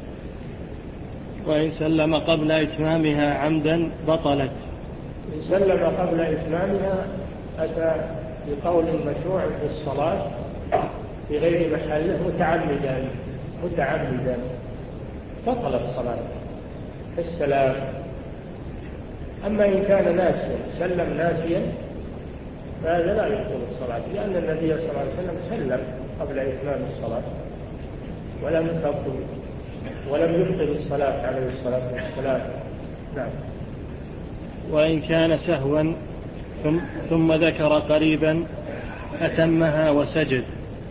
وإن سلم قبل إتمامها عمدا بطلت. إن سلم قبل إتمامها أتى بقول مشروع في الصلاة في غير محله متعمدا متعمدا بطل الصلاة السلام. أما إن كان ناسيا سلم ناسيا فهذا لا يدخل الصلاة، لأن النبي صلى الله عليه وسلم سلم قبل إتمام الصلاة ولم تبطل ولم يبطل الصلاة عليه الصلاة والسلام. نعم. وإن كان سهوا ثم, ثم ذكر قريبا أتمها وسجد.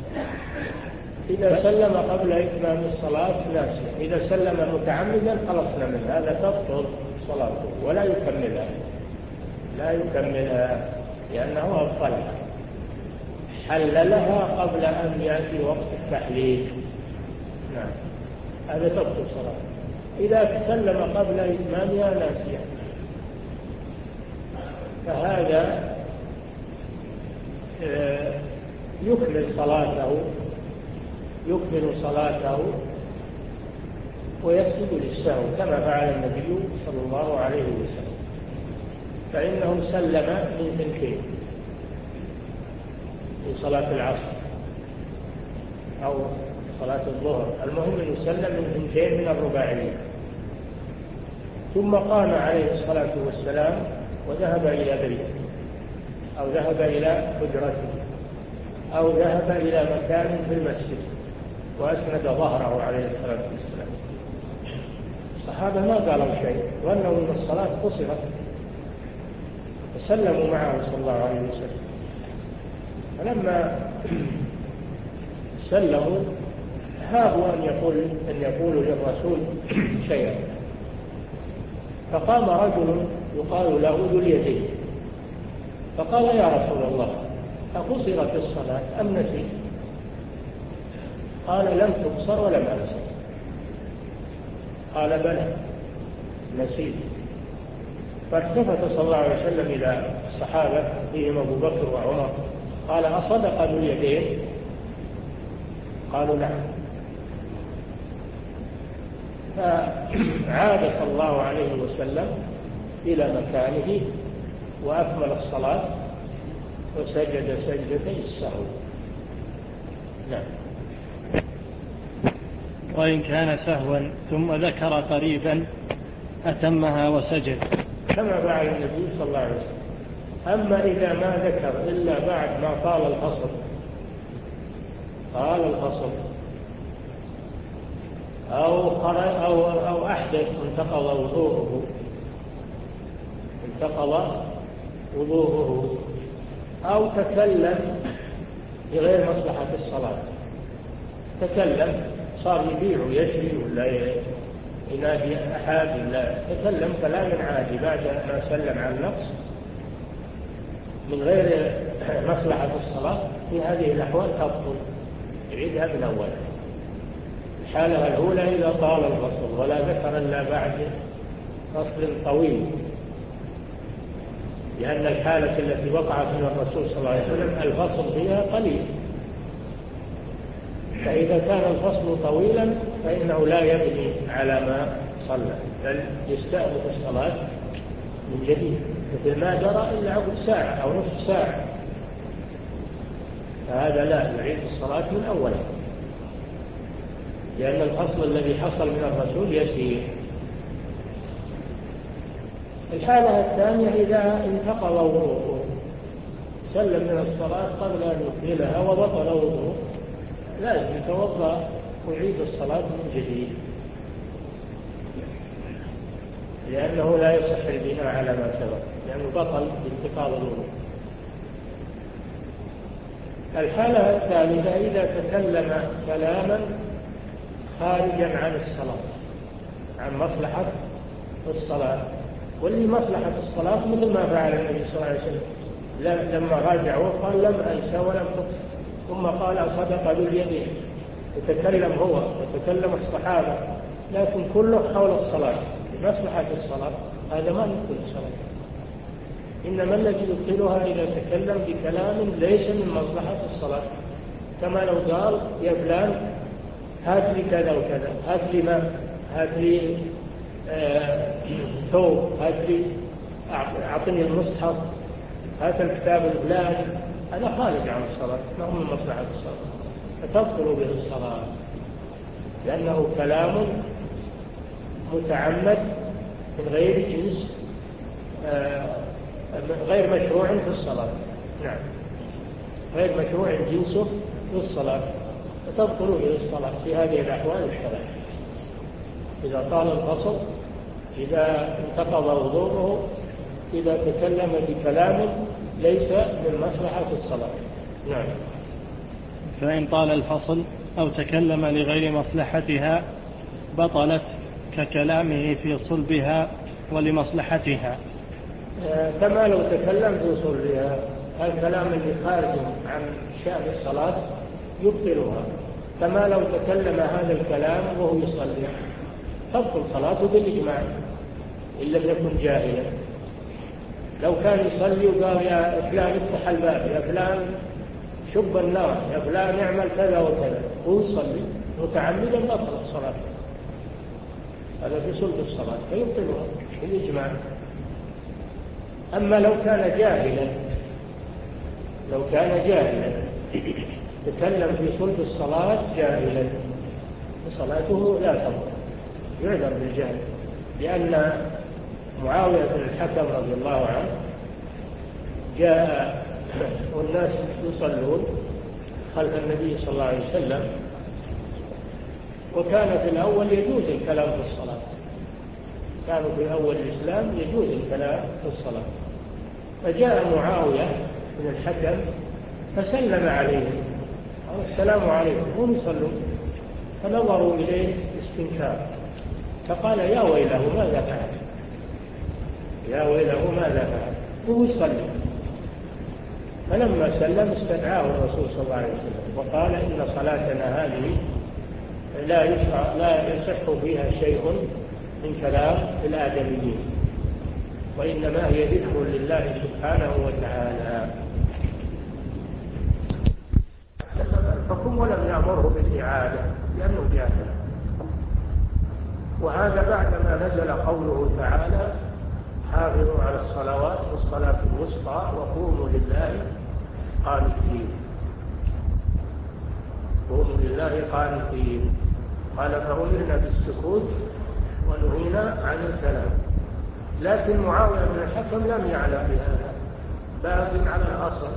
إذا سلم قبل إتمام الصلاة ناسيا، إذا سلم متعمدا خلصنا منه، هذا تبطل صلاته ولا يكملها، لا يكملها لأنه أبطلها، حللها قبل أن يأتي وقت التحليل. نعم، هذا تبطل صلاته. إذا سلم قبل إتمامها ناسيا فهذا يكمل صلاته يكمل صلاته ويسجد للسهو كما فعل النبي صلى الله عليه وسلم، فإنه سلم من ثنتين في صلاة العصر أو صلاة الظهر، المهم أن يسلم من ثنتين من الرباعية، ثم قام عليه الصلاة والسلام وذهب إلى بيته أو ذهب إلى حجرته أو ذهب إلى مكان في المسجد وأسند ظهره عليه الصلاة والسلام. الصحابة ما قالوا شيء وأنه من الصلاة قصرت فسلموا معه صلى الله عليه وسلم. فلما سلموا هابوا أن يقول أن يقولوا للرسول شيئا، فقام رجل يقال له ذو اليدين فقال: يا رسول الله، أقصرت الصلاة أم نسيت؟ قال: لم تقصر ولم أنسى. قال: بلى نسيت. فالتفت صلى الله عليه وسلم إلى الصحابة فيهم أبو بكر وعمر قال: أصدق ذو اليدين؟ قالوا: نعم. فعاد صلى الله عليه وسلم إلى مكانه وأكمل الصلاة وسجد سجدتي السهو. نعم. وإن كان سهوا ثم ذكر قريبا أتمها وسجد كما فعل النبي صلى الله عليه وسلم. أما إذا ما ذكر إلا بعد ما طال الفصل طال الفصل أو أو أو أحدث انتقض وضوءه انتقض وضوءه أو تكلم بغير مصلحة الصلاة، تكلم صار يبيع ويشري ولا ينادي أحد ولا تكلم كلام عادي بعد ما سلم عن النقص من غير مصلحة الصلاة، في هذه الأحوال تبطل، يعيدها من أول. الحالة الأولى إذا طال الفصل ولا ذكر إلا بعد فصل طويل، لأن الحالة التي وقعت من الرسول صلى الله عليه وسلم الفصل فيها قليل، فإذا كان الفصل طويلا فإنه لا يبني على ما صلى بل يستأنف الصلاة من جديد، مثل ما جرى إلا عقب ساعة أو نصف ساعة، فهذا لا يعيد الصلاة من أولها، لأن الفصل الذي حصل من الرسول يسير. الحالة الثانية إذا انتقض وضوءه سلم من الصلاة قبل أن يكملها وبطل وضوءه لازم يتوضأ ويعيد الصلاة من جديد، لأنه لا يصح البناء على ما سبق، لأنه بطل بانتقاض الوضوء. الحالة الثالثة إذا تكلم كلاما خارجا عن الصلاة عن مصلحة الصلاة، واللي مصلحة الصلاة مثل ما فعل النبي صلى الله عليه وسلم لما راجعوا قال: لم أنسى ولم تقصر، ثم قال: أصدق ذو اليدين. يتكلم هو وتكلم الصحابة لكن كله حول الصلاة بمصلحة الصلاة، هذا ما يدخل الصلاة، إنما الذي يدخلها إذا تكلم بكلام ليس من مصلحة الصلاة، كما لو قال: يا فلان هات لي كذا وكذا، هات لي ماء، هات لي ثوب، هات لي أعطني المصحف، هات الكتاب الفلاني، هذا خارج عن الصلاة ما هو من مصلحة الصلاة، فتبطل به الصلاة لأنه كلام متعمد من غير جنس غير مشروع في الصلاة. نعم، غير مشروع جنسه في الصلاة فتبطل به الصلاة في هذه الأحوال الثلاث: إذا طال الفصل، إذا انتقض وضوءه، إذا تكلم بكلام ليس من مصلحة الصلاة. نعم. فإن طال الفصل أو تكلم لغير مصلحتها بطلت ككلامه في صلبها ولمصلحتها. آه كما لو تكلم في صلبها، الكلام اللي خارج عن شأن الصلاة يبطلها، كما لو تكلم هذا الكلام وهو يصلي تبطل صلاته بالإجماع إن لم يكن جاهلا. لو كان يصلي وقال: يا فلان افتح الباب، يا فلان شب النار يا فلان اعمل كذا وكذا ويصلي متعمدا بطلت صلاته، هذا في صلب الصلاة فيبطلها بالإجماع. أما لو كان جاهلا لو كان جاهلا تكلم في صلب الصلاة جاهلا فصلاته لا تبطل، يعذر بالجهل، لأن معاوية بن الحكم رضي الله عنه جاء والناس يصلون خلف النبي صلى الله عليه وسلم، وكان في الأول يجوز الكلام في الصلاة، كانوا في أول الإسلام يجوز الكلام في الصلاة، فجاء معاوية بن الحكم فسلم عليهم قال السلام عليكم هم يصلون، فنظروا إليه استنكار فقال يا ويله ماذا فعل يا ويله ماذا فعل هو يصلي. فلما سلم استدعاه الرسول صلى الله عليه وسلم وقال إن صلاتنا هذه لا يشرع لا يصح فيها شيء من كلام الآدميين، وإنما هي ذكر لله سبحانه وتعالى. الحكم ولم يأمره بالإعادة لأنه جاهل. وهذا بعدما نزل قوله تعالى حافظوا على الصلوات والصلاة الوسطى وقوموا لله قانتين قوموا لله قانتين قال فأمرنا بالسكوت ونهينا عن الكلام. لكن معاوية بن الحكم لم يعلم بهذا، باق على الأصل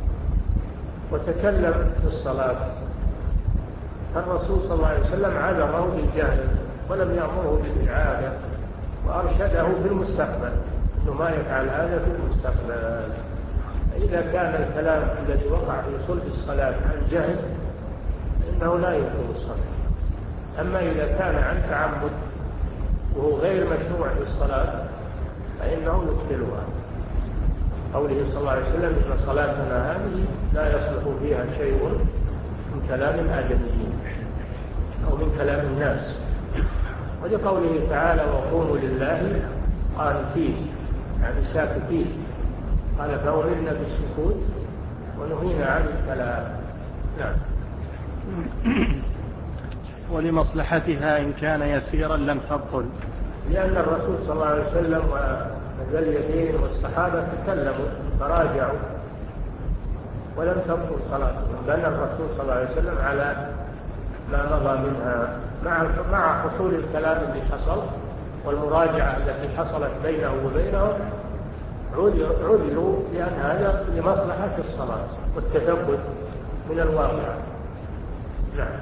وتكلم في الصلاة، فالرسول صلى الله عليه وسلم عذره بالجهل ولم يأمره بالإعادة وأرشده في المستقبل أنه ما يفعل هذا في المستقبل. إذا كان الكلام الذي وقع في صلب الصلاة عن جهل فإنه لا يبطل الصلاة. أما إذا كان عن تعمد وهو غير مشروع في الصلاة فإنه يبطلها. قوله صلى الله عليه وسلم إن صلاتنا هذه لا يصلح فيها شيء من كلام الآدميين أو من كلام الناس. ولقوله تعالى وقوموا لله قانتين يعني ساكتين قال فأمرنا بالسكوت ونهينا عن الكلام. نعم. ولمصلحتها إن كان يسيرا لم تبطل، لأن الرسول صلى الله عليه وسلم وذا اليدين والصحابة تكلموا فراجعوا ولم تبطل صلاتهم، بنى الرسول صلى الله عليه وسلم على ما مضى منها مع مع حصول الكلام اللي حصل والمراجعة التي حصلت بينه وبينهم عذروا لأن هذا لمصلحة الصلاة والتثبت من الواقع. نعم.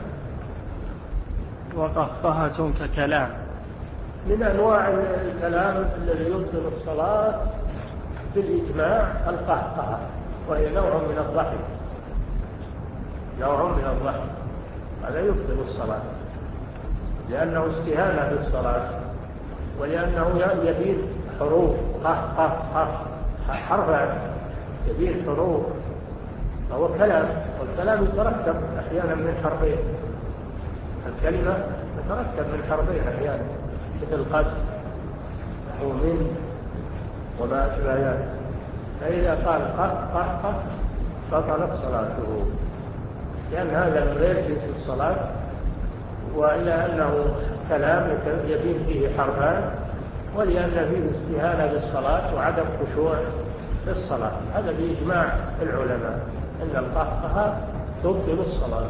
وقهقهة ككلام من أنواع الكلام الذي يبطل الصلاة بالإجماع القهقهة، وهي نوع من الضحك نوع من الضحك هذا يبطل الصلاة لأنه استهانة بالصلاة ولأنه يبين حروف قه قه قه حرفا يبين حروف فهو كلام، والكلام يتركب أحيانا من حرفين، الكلمة تتركب من حرفين أحيانا مثل قد ومن وما أشبه ذلك، فإذا قال قه قه قه بطلت صلاته لأن هذا من غير جنس الصلاة، وإلى أنه كلام يبين فيه حرفان، ولأن فيه استهانة بالصلاة وعدم خشوع في الصلاة. هذا بإجماع العلماء أن القهقه تبطل الصلاة.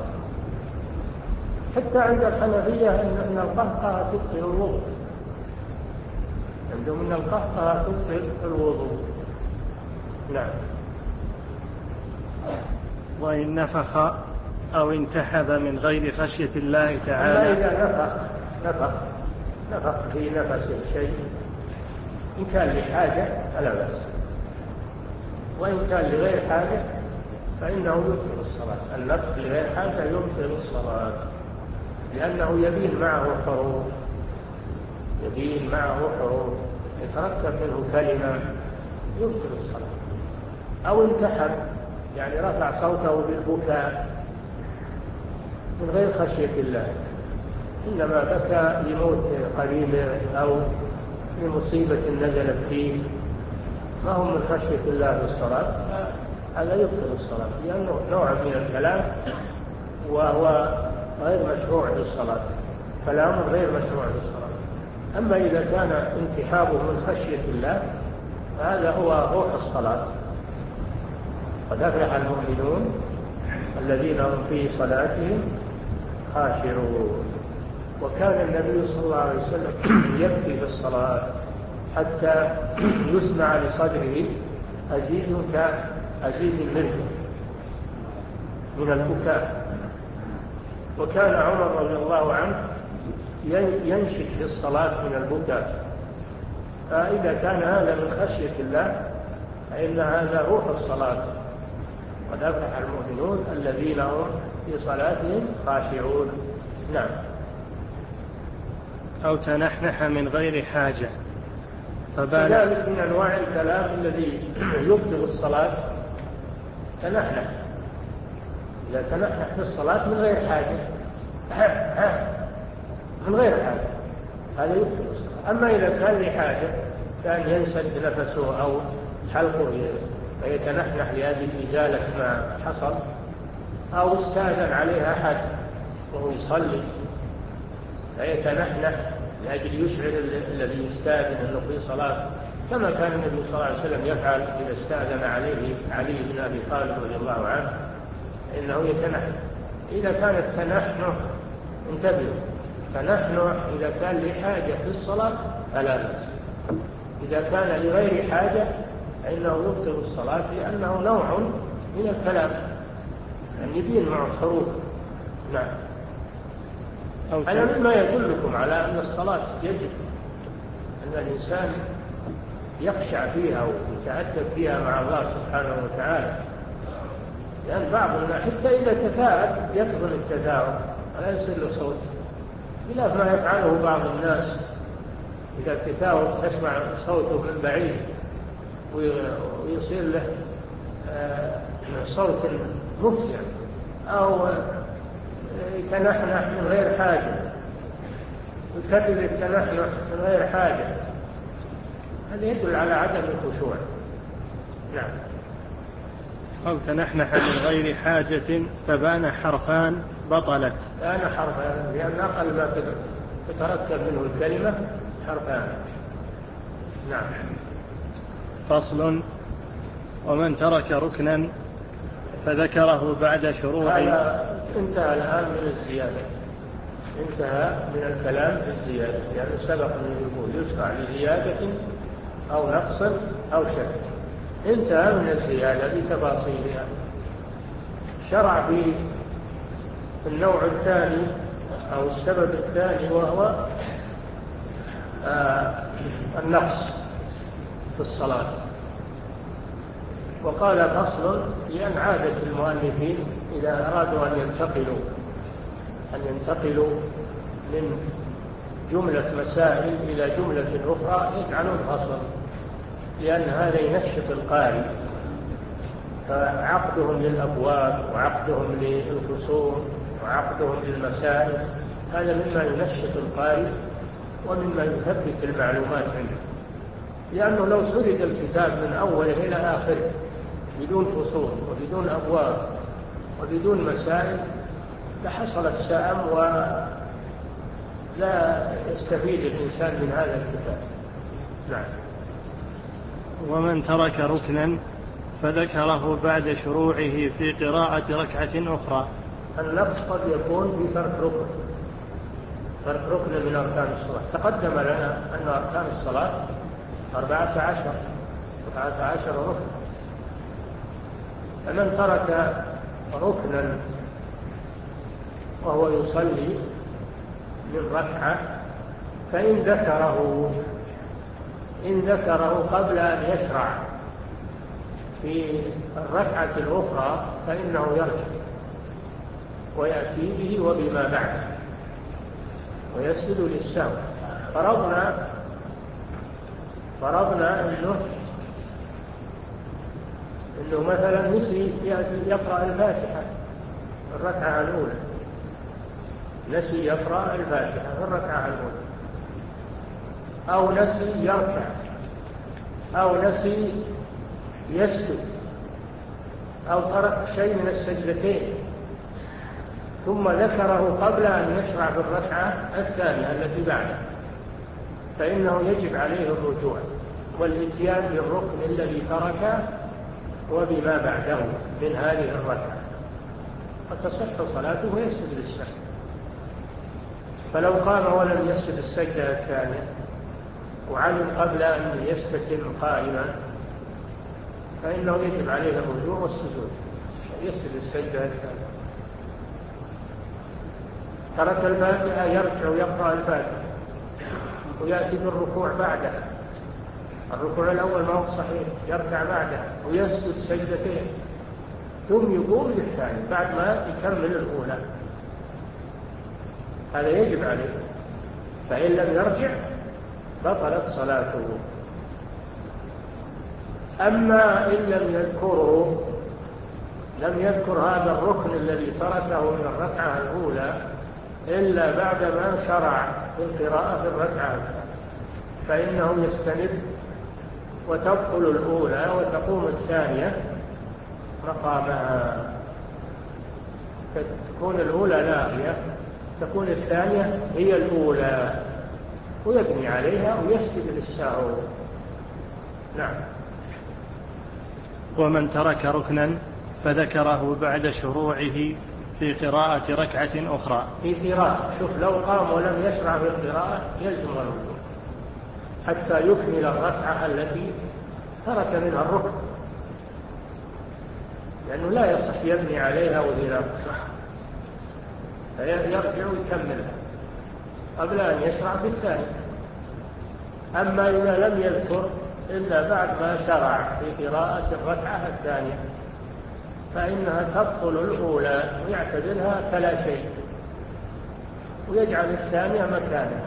حتى عند الحنفية أن القهقه تبطل الوضوء، عندهم أن القهقه تبطل الوضوء. نعم. وإن نفخ أو انتحب من غير خشية الله تعالى. أما إذا نفخ نفخ نفخ في نفس الشيء إن كان لحاجة فلا بأس، وإن كان لغير حاجة فإنه يبطل الصلاة. النفخ لغير حاجة يبطل الصلاة لأنه يبين معه حروف يبين معه حروف يتركب منه كلمة يبطل الصلاة. أو انتحب يعني رفع صوته بالبكاء من غير خشية الله، إنما بكى لموت قريبه أو لمصيبة نزلت فيه، ما هم من خشية الله بالصلاة هذا يبطل الصلاة، لأنه نوع من الكلام وهو غير مشروع بالصلاة، كلام غير مشروع بالصلاة. أما إذا كان انتحابه من خشية الله هذا هو روح الصلاة. قد أفلح المؤمنون الذين هم في صلاتهم خاشعون. وكان النبي صلى الله عليه وسلم يبكي في الصلاة حتى يسمع لصدره أزيز كأزيز الملك من البكاء. وكان عمر رضي الله عنه ينشد في الصلاة من البكاء. فإذا كان هذا من خشية الله فإن هذا روح الصلاة. قد أفلح المؤمنون الذين هم في صلاتهم خاشعون. نعم. أو تنحنح من غير حاجة فبان. كذلك من أنواع الكلام الذي يبطل الصلاة تنحنح. إذا تنحنح في الصلاة من غير حاجة من غير حاجة هذا يبطل الصلاة. أما إذا كان لحاجة كان ينسد نفسه أو حلقه فيتنحنح لأجل إزالة ما حصل، أو استأذن عليها أحد وهو يصلي فيتنحنح لأجل يشعر الذي يستأذن أنه في صلاة، كما كان النبي صلى الله عليه وسلم يفعل إذا استأذن عليه علي بن أبي طالب رضي الله عنه إنه يتنحنح. إذا كان التنحنح انتبهوا، تنحنح إذا كان لحاجة في الصلاة فلا بأس. إذا كان لغير حاجة فإنه يبطل الصلاة لأنه نوع من الكلام يعني يبين مع الحروف. نعم. هذا مما يدلكم على أن الصلاة يجب أن الإنسان يخشع فيها ويتأدب فيها مع الله سبحانه وتعالى، لأن يعني بعض الناس حتى إذا تثاءب يكبر التثاؤب ولا يصير له صوت، خلاف ما يفعله بعض الناس إذا تثاؤب تسمع صوته من بعيد ويصير له صوت مفزع أو يتنحنح من غير حاجة، يكرر التنحنح من غير حاجة، هذا يدل على عدم الخشوع. نعم. أو تنحنح من غير حاجة فبان حرفان بطلت. بان حرفان لأن أقل ما تتركب منه الكلمة حرفان. نعم. فصل. ومن ترك ركنا فذكره بعد شروع. انتهى الآن من الزيادة، انتهى من الكلام في الزيادة، يعني سبق أن يقول يشرع لزيادة أو نقص أو شك. انتهى من الزيادة بتفاصيلها. شرع في النوع الثاني أو السبب الثاني وهو آه النقص في الصلاة. وقال فصل لأن عادة المؤلفين إذا أرادوا أن ينتقلوا أن ينتقلوا من جملة مسائل إلى جملة أخرى يجعلون فصل، لأن هذا ينشط القارئ، فعقدهم للأبواب وعقدهم للفصول وعقدهم للمسائل هذا مما ينشط القارئ ومما يثبت المعلومات عنده، لأنه لو سرد الكتاب من أوله إلى آخره بدون فصول وبدون أبواب وبدون مسائل لحصل السأم ولا يستفيد الإنسان من هذا الكتاب. نعم. ومن ترك ركنا فذكره بعد شروعه في قراءة ركعة أخرى. النقص قد يكون في ترك ركن، ترك ركن من أركان الصلاة. تقدم لنا أن أركان الصلاة أربعة عشر أربعة عشر ركن، فمن ترك ركنا وهو يصلي من ركعة فإن ذكره إن ذكره قبل أن يشرع في الركعة الأخرى فإنه يرجع ويأتي به وبما بعده ويسجد للسهو. فرضنا فرضنا أنه إنه مثلا نسي يقرأ الفاتحة في الركعة الأولى، نسي يقرأ الفاتحة في الركعة الأولى، أو نسي يركع، أو نسي يسجد أو ترك شيء من السجدتين ثم ذكره قبل أن يشرع في الركعة الثانية التي بعده، فإنه يجب عليه الرجوع والإتيان بالركن الذي تركه وبما بعده من هذه الركعة، وتصح صلاته ويسجد للسهو. فلو قام ولم يسجد السجدة الثانية وعلم قبل أن يستتم قائما فإنه يجب عليه الرجوع والسجود، يسجد السجدة الثانية. ترك الفاتحة يرجع ويقرأ الفاتحة ويأتي بالركوع بعده، الركوع الأول ما هو صحيح، يركع بعده ويسجد سجدتين ثم يقوم للثاني بعد ما يكمل الأولى، هذا يجب عليه. فإن لم يرجع بطلت صلاته. أما إن لم يذكره، لم يذكر هذا الركن الذي تركه من الركعة الأولى إلا بعدما شرع في القراءة في الركعة الثانية، فإنه يستند وتبطل الأولى وتقوم الثانية مقامها، تكون الأولى لاغية، تكون الثانية هي الأولى، ويبني عليها ويسجد للسهو. نعم. ومن ترك ركنا فذكره بعد شروعه في قراءة ركعة أخرى. في قراءة، شوف لو قام ولم يشرع في القراءة يلزم الركوع حتى يكمل الركعة التي ترك منها الركن، لأنه لا يصح يبني عليها وهي لا تصح، فيرجع ويكملها قبل أن يشرع في الثاني. أما إذا لم يذكر إلا بعد ما شرع في قراءة الركعة الثانية فإنها تبطل الأولى ويعتبرها كلا شيء ويجعل الثانية مكانها.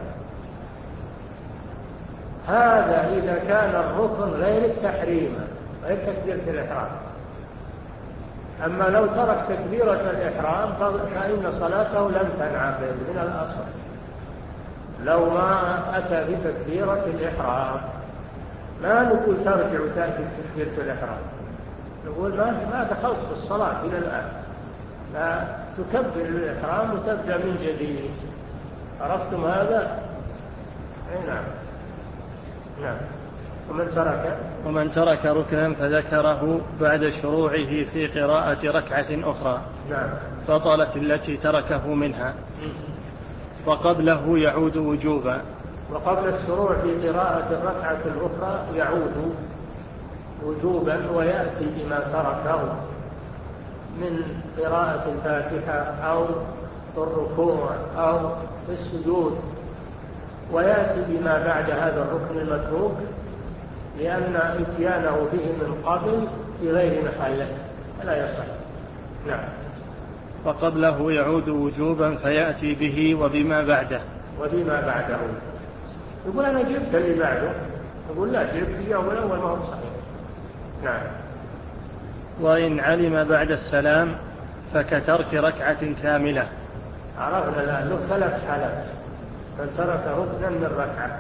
هذا إذا كان الركن غير التحريم غير تكبيرة الإحرام. أما لو ترك تكبيرة الإحرام فإن صلاته لم تنعقد من الأصل. لو ما أتى بتكبيرة الإحرام ما نقول ترجع وتأتي بتكبيرة الإحرام، نقول ما ما دخلت في الصلاة إلى الآن، لا تكبر الإحرام وتبدأ من جديد. عرفتم هذا؟ أي نعم. نعم. ومن ترك ومن ترك ركنا فذكره بعد شروعه في قراءة ركعة أخرى نعم بطلت التي تركه منها، وقبله يعود وجوبا. وقبل الشروع في قراءة الركعة الأخرى يعود وجوبا ويأتي بما تركه من قراءة الفاتحة أو الركوع أو السجود، ويأتي بما بعد هذا الركن المتروك لأن إتيانه به من قبل في غير محله فلا يصح. نعم. وقبله يعود وجوبا فيأتي به وبما بعده وبما بعده. يقول أنا جبت اللي بعده، يقول لا جبت اليوم الأول ما هو صحيح. نعم. وإن علم بعد السلام فكترك ركعة كاملة. عرفنا الآن له ثلاث حالات. من ترك ركنا من ركعة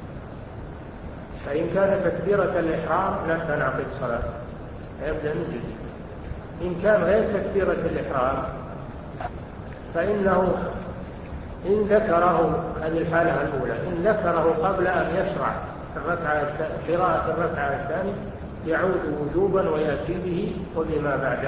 فإن كان تكبيرة الإحرام لم تنعقد صلاته يبدأ من جديد. إن كان غير تكبيرة الإحرام فإنه إن ذكره، هذه الحالة الأولى، إن ذكره قبل أن يشرع الركعة قراءة الركعة الثانية يعود وجوبا ويأتي به وبما بعده.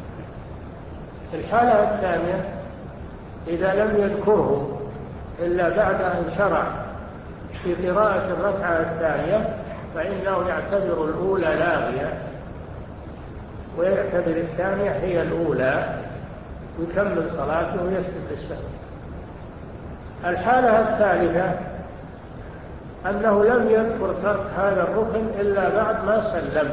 الحالة الثانية إذا لم يذكره إلا بعد أن شرع في قراءة الركعة الثانية فإنه يعتبر الأولى لاغية ويعتبر الثانية هي الأولى ويكمل صلاته ويسجد للسهو. الحالة الثالثة أنه لم يذكر ترك هذا الركن إلا بعد ما سلم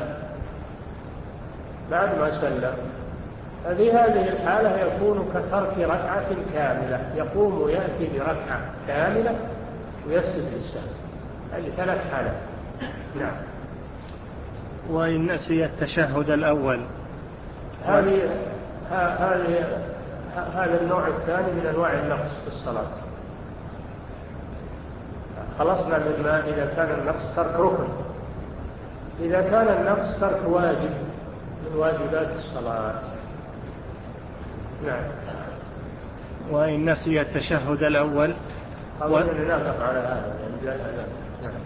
بعد ما سلم ففي هذه الحالة يكون كترك ركعة كاملة، يقوم ويأتي بركعة كاملة ويسجد للسهو. هذه ثلاث حالات. نعم. وإن نسي التشهد الأول هذه هذه هذا النوع الثاني من أنواع النقص في الصلاة. خلصنا مما إذا كان النقص ترك ركن. إذا كان النقص ترك واجب من واجبات الصلاة. نعم. وإن نسي التشهد الأول و... نقف على هذا. نعم.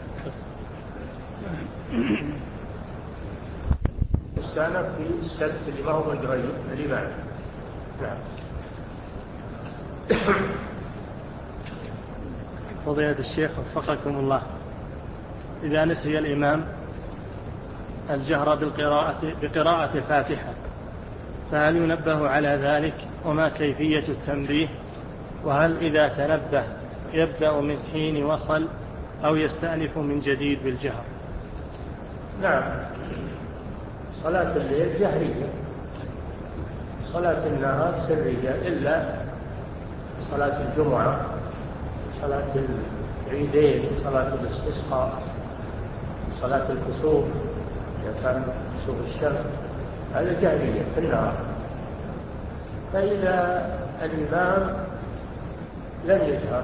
مستأنف في السبت اللي ما هو مجرد الإمام. نعم. فضيلة الشيخ وفقكم الله، إذا نسي الإمام الجهر بالقراءة بقراءة الفاتحة فهل ينبه على ذلك، وما كيفية التنبيه، وهل إذا تنبه يبدأ من حين وصل أو يستأنف من جديد بالجهر؟ نعم. صلاة الليل جهرية، صلاة النهار سرية، إلا صلاة الجمعة، صلاة العيدين، صلاة الاستسقاء، صلاة الكسوف إذا كان كسوف الشمس، هذا جهرية في النهار. فإذا الإمام لم يجهر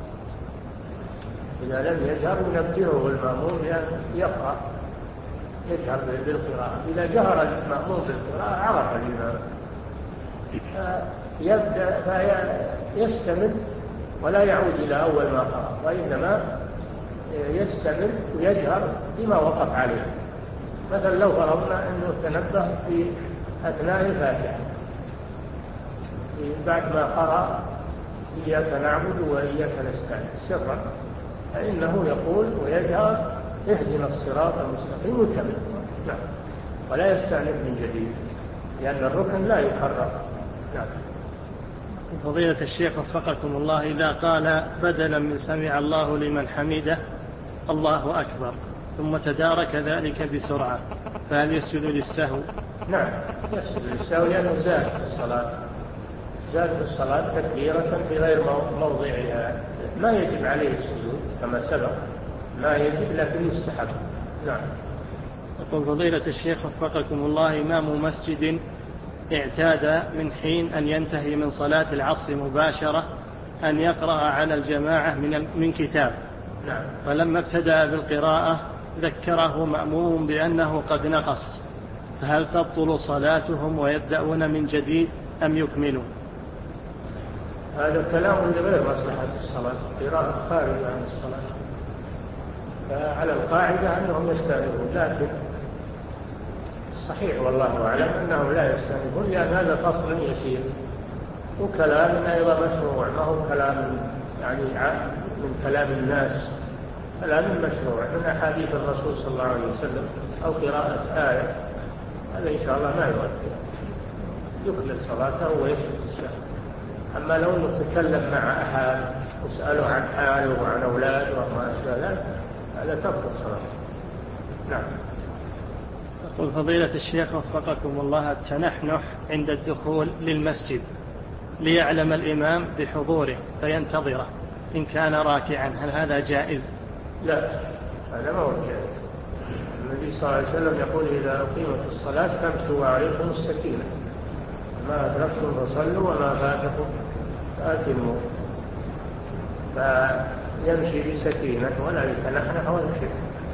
إذا لم يجهر ينبهه المأموم يقرأ، يجهر بالقراءة. إذا جهر المأموم بالقراءة عرف الإمام فيبدأ فيستمر ولا يعود إلى أول ما قرأ، وإنما يستمر ويجهر بما وقف عليه. مثلا لو فرضنا أنه تنبه في أثناء الفاتحة بعد ما قرأ إياك نعبد وإياك نستعين سرا، فإنه يقول ويجهر اهدنا الصراط المستقيم ويكمل. نعم. ولا يستأنف من جديد لأن الركن لا يكرر. نعم. فضيلة الشيخ وفقكم الله، إذا قال بدلا من سمع الله لمن حمده الله أكبر ثم تدارك ذلك بسرعة فهل يسجد للسهو؟ نعم يسجد للسهو لأنه زاد في الصلاة، زاد في الصلاة تكبيرة في غير موضعها. ما يجب عليه السجود كما سبق، ما يجب لكن يستحب. نعم. يقول فضيلة الشيخ وفقكم الله، إمام مسجد اعتاد من حين أن ينتهي من صلاة العصر مباشرة أن يقرأ على الجماعة من من كتاب. نعم. فلما ابتدأ بالقراءة ذكره مأموم بأنه قد نقص، فهل تبطل صلاتهم ويبدأون من جديد أم يكملون؟ هذا كلام غير مصلحة الصلاة، قراءة خارجة عن الصلاة. فعلى القاعدة أنهم يستأنفون، لكن صحيح والله أعلم أنهم لا يستأنفون لأن هذا فصل يسير، وكلام أيضا مشروع، ما هو كلام يعني من كلام الناس، كلام مشروع من أحاديث الرسول صلى الله عليه وسلم أو قراءة آية. هذا إن شاء الله ما يؤثر، يكمل صلاته ويسجد السهو. أما لو أنه تكلم مع أحد وسأله عن حاله وعن أولاده وما أشبه ذلك هذا تبطل صلاته. نعم. يقول فضيلة الشيخ وفقكم الله، التنحنح عند الدخول للمسجد ليعلم الإمام بحضوره فينتظره إن كان راكعا، هل هذا جائز؟ لا، هذا ما هو جائز. النبي صلى الله عليه وسلم يقول إذا أقيمت الصلاة فامسوا وعليكم السكينة، ما أدركتم فصلوا وما فاتكم فأتموا. فيمشي بسكينة ولا يتنحنح ولا شيء.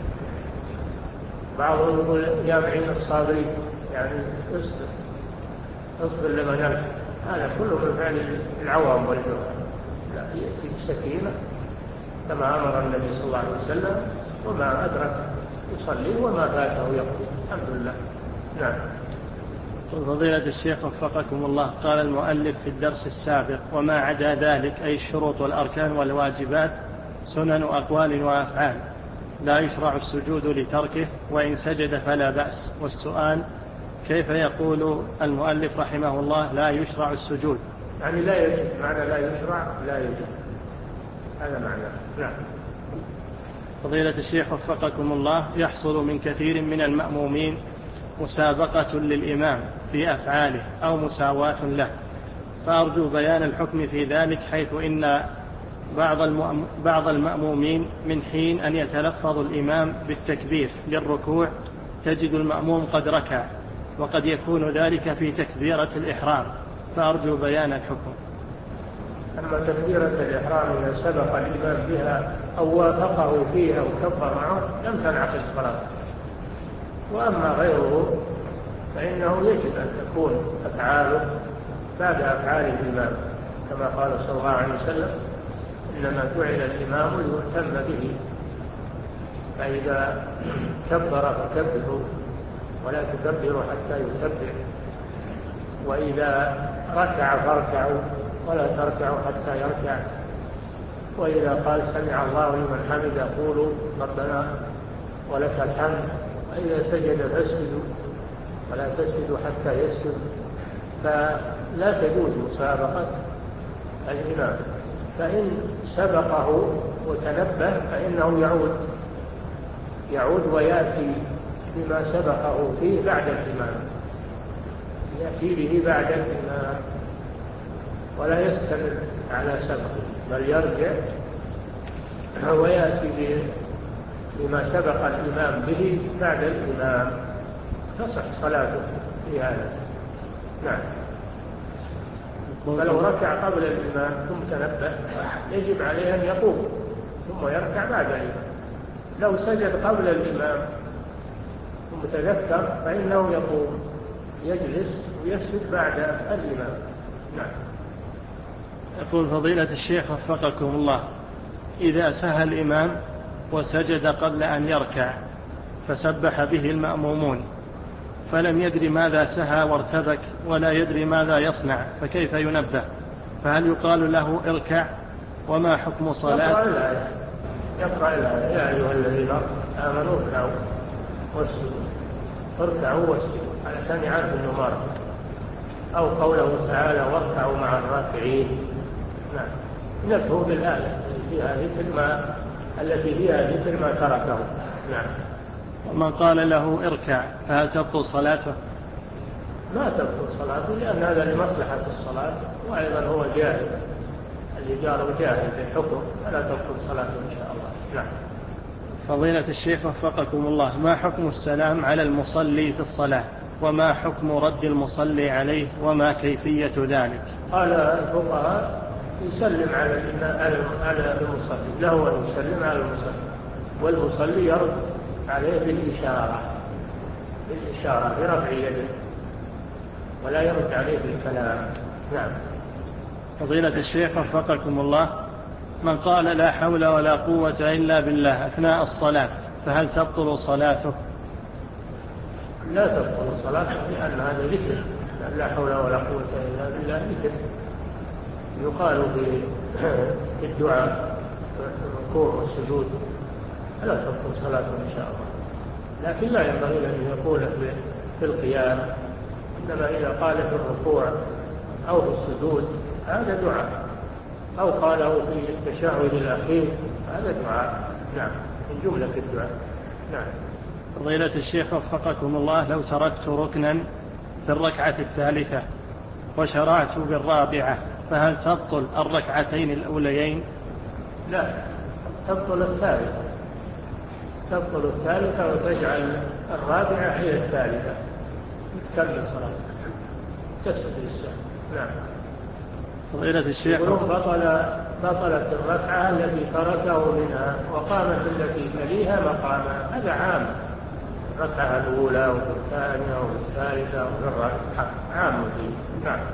بعضهم يقول يا معين الصابرين، يعني اصبر اصبر لما نلحق. هذا كله من فعل العوام والجهال. لا، يأتي بسكينة كما أمر النبي صلى الله عليه وسلم، وما أدرك يصلي وما فاته يقضي. الحمد لله. نعم. فضيلة الشيخ وفقكم الله، قال المؤلف في الدرس السابق وما عدا ذلك أي الشروط والأركان والواجبات سنن أقوال وأفعال لا يشرع السجود لتركه، وإن سجد فلا بأس. والسؤال كيف يقول المؤلف رحمه الله لا يشرع السجود؟ يعني لا يجب، معنى لا يشرع لا يجب، هذا معنى. نعم. فضيلة الشيخ وفقكم الله، يحصل من كثير من المأمومين مسابقة للإمام في أفعاله أو مساواة له، فأرجو بيان الحكم في ذلك، حيث إن بعض المأمومين من حين أن يتلفظ الإمام بالتكبير للركوع تجد المأموم قد ركع، وقد يكون ذلك في تكبيرة الإحرام، فأرجو بيان الحكم. أما تكبيرة الإحرام إذا سبق الإمام بها أو وافقه فيها وكبر معه لم تنعقد الصلاة. وأما غيره فإنه يجب أن تكون أفعاله بعد أفعال الإمام، كما قال صلى الله عليه وسلم: إنما جعل الإمام ليؤتم به، فإذا كبر فكبروا ولا تكبروا حتى يكبر، وإذا ركع فاركعوا ولا تركعوا حتى يركع، وإذا قال سمع الله لمن حمده قولوا ربنا ولك الحمد، وإذا سجد فاسجدوا ولا تسجدوا حتى يسجد. فلا تجوز مسابقة الإمام، فإن سبقه وتنبه فإنه يعود يعود ويأتي بما سبقه فيه بعد الإمام، يأتي به بعد الإمام ولا يستمر على سبقه، بل يرجع ويأتي بما سبق الإمام به بعد الإمام، تصح صلاته في هذا. نعم. فلو ركع قبل الإمام ثم تنبه يجب عليه أن يقوم ثم يركع بعد الإمام. لو سجد قبل الإمام ثم تذكر فإنه يقوم يجلس ويسجد بعد الإمام. نعم. يقول فضيلة الشيخ وفقكم الله: إذا سهى الإمام وسجد قبل أن يركع فسبح به المأمومون فلم يدري ماذا سهى وارتبك ولا يدري ماذا يصنع، فكيف ينبه؟ فهل يقال له اركع؟ وما حكم صلاة؟ يقرأ الآية يقرأ الآية: يا أيها الذين آمنوا اركعوا واسجدوا اركعوا واسجدوا، علشان يعرف أنه مر. أو قوله تعالى: واركعوا مع الراكعين. نعم. نبهوا بالآية فيها ذكر ما التي فيها ذكر ما تركه. نعم. ومن قال له اركع فهل تبطل صلاته؟ ما تبطل صلاته، لأن هذا لمصلحة الصلاة، وأيضا هو جاهل، اللي جاره جاهل بالحكم، فلا تبطل صلاته إن شاء الله. نعم. فضيلة الشيخ وفقكم الله: ما حكم السلام على المصلي في الصلاة؟ وما حكم رد المصلي عليه؟ وما كيفية ذلك؟ قال الفقهاء: يسلم على على المصلي، له أن يسلم على المصلي، والمصلي يرد عليه بالإشارة بالإشارة برفع يده، ولا يرد عليه بالكلام. نعم. فضيلة الشيخ وفقكم الله: من قال لا حول ولا قوة إلا بالله أثناء الصلاة فهل تبطل صلاته؟ لا تبطل صلاته، لأن هذا ذكر، لا حول ولا قوة إلا بالله ذكر يقال في الدعاء في الركوع والسجود، فلا تبطل صلاته إن شاء الله. لكن لا ينبغي أن يقول في القيام، إنما إذا قال في الركوع أو في السجود هذا دعاء، أو قاله في التشهد الأخير هذا دعاء. نعم، من جملة الدعاء. نعم. فضيلة الشيخ وفقكم الله: لو تركت ركنا في الركعة الثالثة وشرعت بالرابعة فهل تبطل الركعتين الأوليين؟ لا، تبطل الثالثة تبطل الثالثة وتجعل الرابعة هي الثالثة، تكمل صلاتك، تسجد للسهو. نعم. فضيلة الشيخ بطل بطلت الركعة التي تركه منها وقامت التي تليها مقامها، هذا عام، الركعة الأولى والثانية والثالثة والرابعة عام فيه. نعم.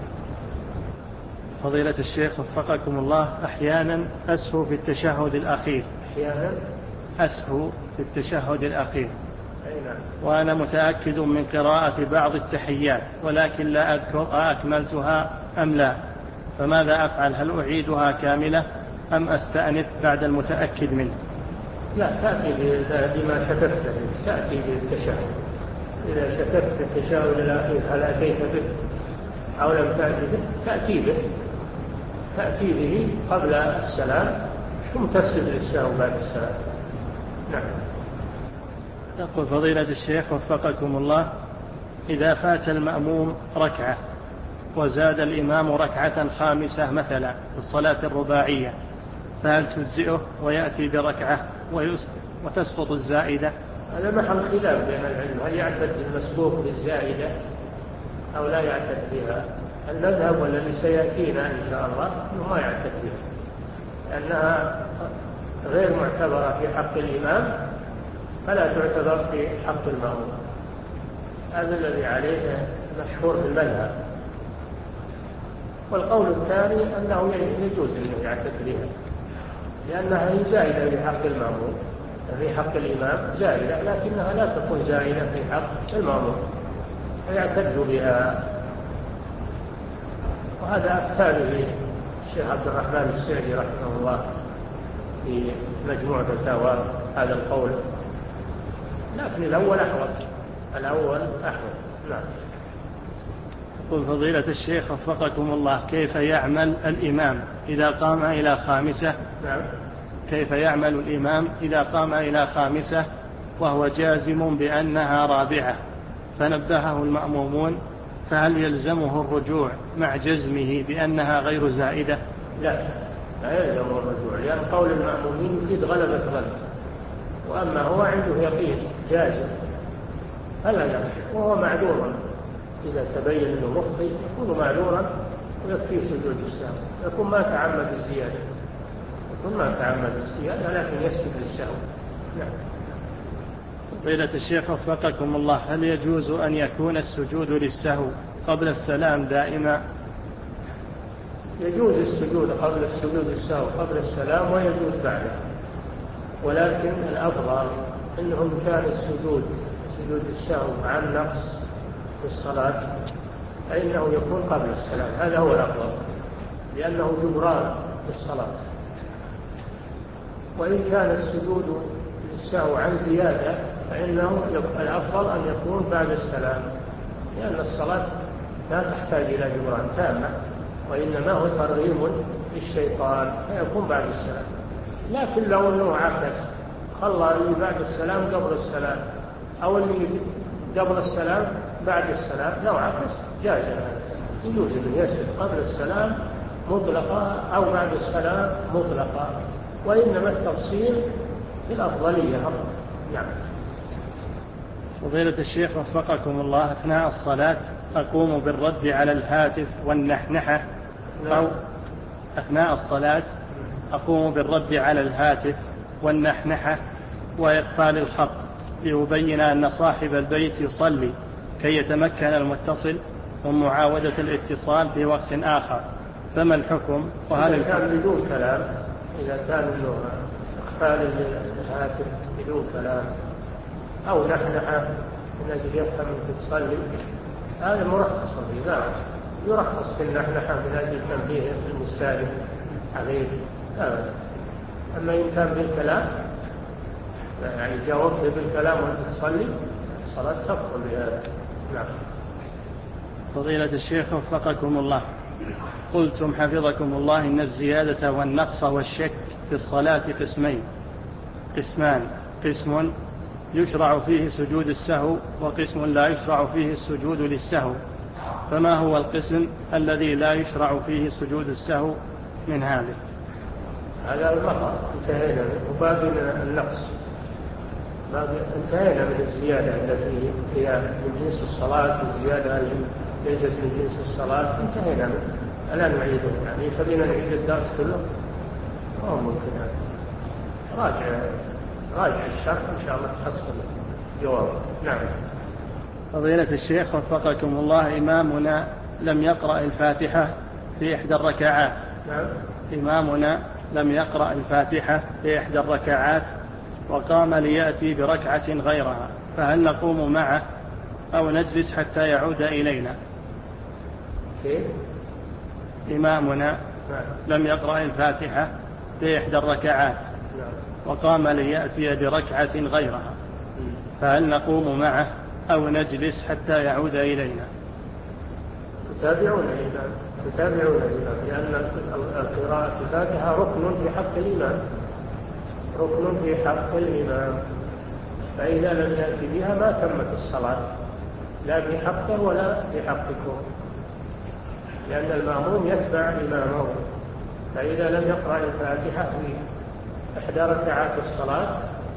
فضيلة الشيخ وفقكم الله: أحيانا أسهو في التشهد الأخير أحيانا أسهو في التشهد الأخير أين؟ وأنا متأكد من قراءة بعض التحيات ولكن لا أذكر أكملتها أم لا، فماذا أفعل؟ هل أعيدها كاملة أم أستأنف بعد المتأكد منه؟ لا، تأتي بما شككت تأتي بالتشهد. إذا شككت في التشهد الأخير هل أتيت به أو لم تأتي به تأتي به تأتي به قبل السلام ثم تسجد للسهو بعد السلام. نعم. يقول فضيلة الشيخ وفقكم الله: إذا فات المأموم ركعة وزاد الإمام ركعة خامسة مثلا في الصلاة الرباعية فهل تجزئه ويأتي بركعة وتسقط الزائدة؟ هذا محل خلاف بين العلم، هل يعتد المسبوق بالزائدة أو لا يعتد بها؟ المذهب والذي سيأتينا إن شاء الله أنه ما يعتد بها، لأنها غير معتبرة في حق الإمام فلا تعتبر في حق المأموم. هذا الذي عليه مشهور في المذهب. والقول الثاني أنه يجوز أن يعتد بها لأنها هي زائدة في حق المأموم، في حق الإمام زائدة، لكنها لا تكون زائدة في حق المأموم فيعتد بها. وهذا أفتى به الشيخ عبد الرحمن السعدي رحمه الله في مجموع فتاوى هذا القول، لكن الأول أحوط، الأول أحوط. نعم. يقول فضيلة الشيخ وفقكم الله، كيف يعمل الإمام إذا قام إلى خامسة؟ نعم. كيف يعمل الإمام إذا قام إلى خامسة وهو جازم بأنها رابعة فنبهه المأمومون، فهل يلزمه الرجوع مع جزمه بأنها غير زائدة؟ لا، لا يلزمه الرجوع، لأن قول المأمومين يفيد غلبة ظن، وأما هو عنده يقين جازم فلا يرجع، وهو معذور إذا تبين أنه مخطئ يكون معذورا ويكفيه سجود السهو، يكون ما تعمد الزيادة، يكون ما تعمد الزيادة لكن يسجد للسهو. نعم. فضيلة الشيخ وفقكم الله، هل يجوز أن يكون السجود للسهو قبل السلام دائما؟ يجوز السجود قبل السجود السهو قبل السلام ويجوز بعده، ولكن الأفضل أنه كان السجود سجود السهو عن نقص في الصلاة فإنه يكون قبل السلام، هذا هو الأفضل لأنه جبران للصلاة. وإن كان السجود للسهو عن زيادة فإنه الأفضل أن يكون بعد السلام، لأن الصلاة لا تحتاج إلى جبران تامة، وإنما هو ترغيم للشيطان فيكون بعد السلام. لكن لو أنه عكس خلى اللي بعد السلام قبل السلام أو اللي قبل السلام بعد السلام، لو عكس جاز هذا، يجوز أن يسجد قبل السلام مطلقا أو بعد السلام مطلقا، وإنما التفصيل في الأفضلية. نعم. فضيلة الشيخ وفقكم الله، أثناء الصلاة أقوم بالرد على الهاتف والنحنحة، أو أثناء الصلاة أقوم بالرد على الهاتف والنحنحة وإقفال الخط ليبين أن صاحب البيت يصلي كي يتمكن المتصل من معاودة الاتصال في وقت آخر، فما الحكم؟ وهل إذا كان بدون كلام، إذا كان له إقفال الهاتف بدون كلام أو نحنحة من أجل يفهم أنك تصلي، هذا مرخص فيه، نعم يرخص في النحنحة من أجل تنبيه المستهلك عليه. أبدا. أما إن كان بالكلام يعني جاوبت بالكلام وأنت تصلي الصلاة تبطل بهذا. نعم. فضيلة الشيخ وفقكم الله، قلتم حفظكم الله إن الزيادة والنقص والشك في الصلاة قسمين قسمان قسم يشرع فيه سجود السهو وقسم لا يشرع فيه السجود للسهو، فما هو القسم الذي لا يشرع فيه سجود السهو من هذه؟ هذا المقام انتهينا منه، وباقي النقص، باقي انتهينا من الزيادة التي هي من جنس الصلاة، والزيادة التي ليست من جنس الصلاة انتهينا منه، الآن نعيده. يعني خلينا نعيد الدرس كله، ما ممكن هذا. راجع راجع الشرح إن شاء الله تحصل جواب. نعم. فضيلة الشيخ وفقكم الله، إمامنا لم يقرأ الفاتحة في إحدى الركعات. نعم. إمامنا لم يقرأ الفاتحة في إحدى الركعات وقام ليأتي بركعة غيرها، فهل نقوم معه أو نجلس حتى يعود إلينا؟ كيف؟ إمامنا نعم. لم يقرأ الفاتحة في إحدى الركعات نعم. وقام وقام ليأتي بركعة غيرها، فهل نقوم معه أو نجلس حتى يعود إلينا؟ تتابعون الإمام، تتابعون الإمام، لأن القراءة الفاتحة ركن في حق الإمام، ركن في حق الإمام، فإذا لم يأتي بها ما تمت الصلاة، لا في حقه ولا في حقكم، لأن المأموم يتبع إمامه، فإذا لم يقرأ الفاتحة في إحدى ركعات الصلاة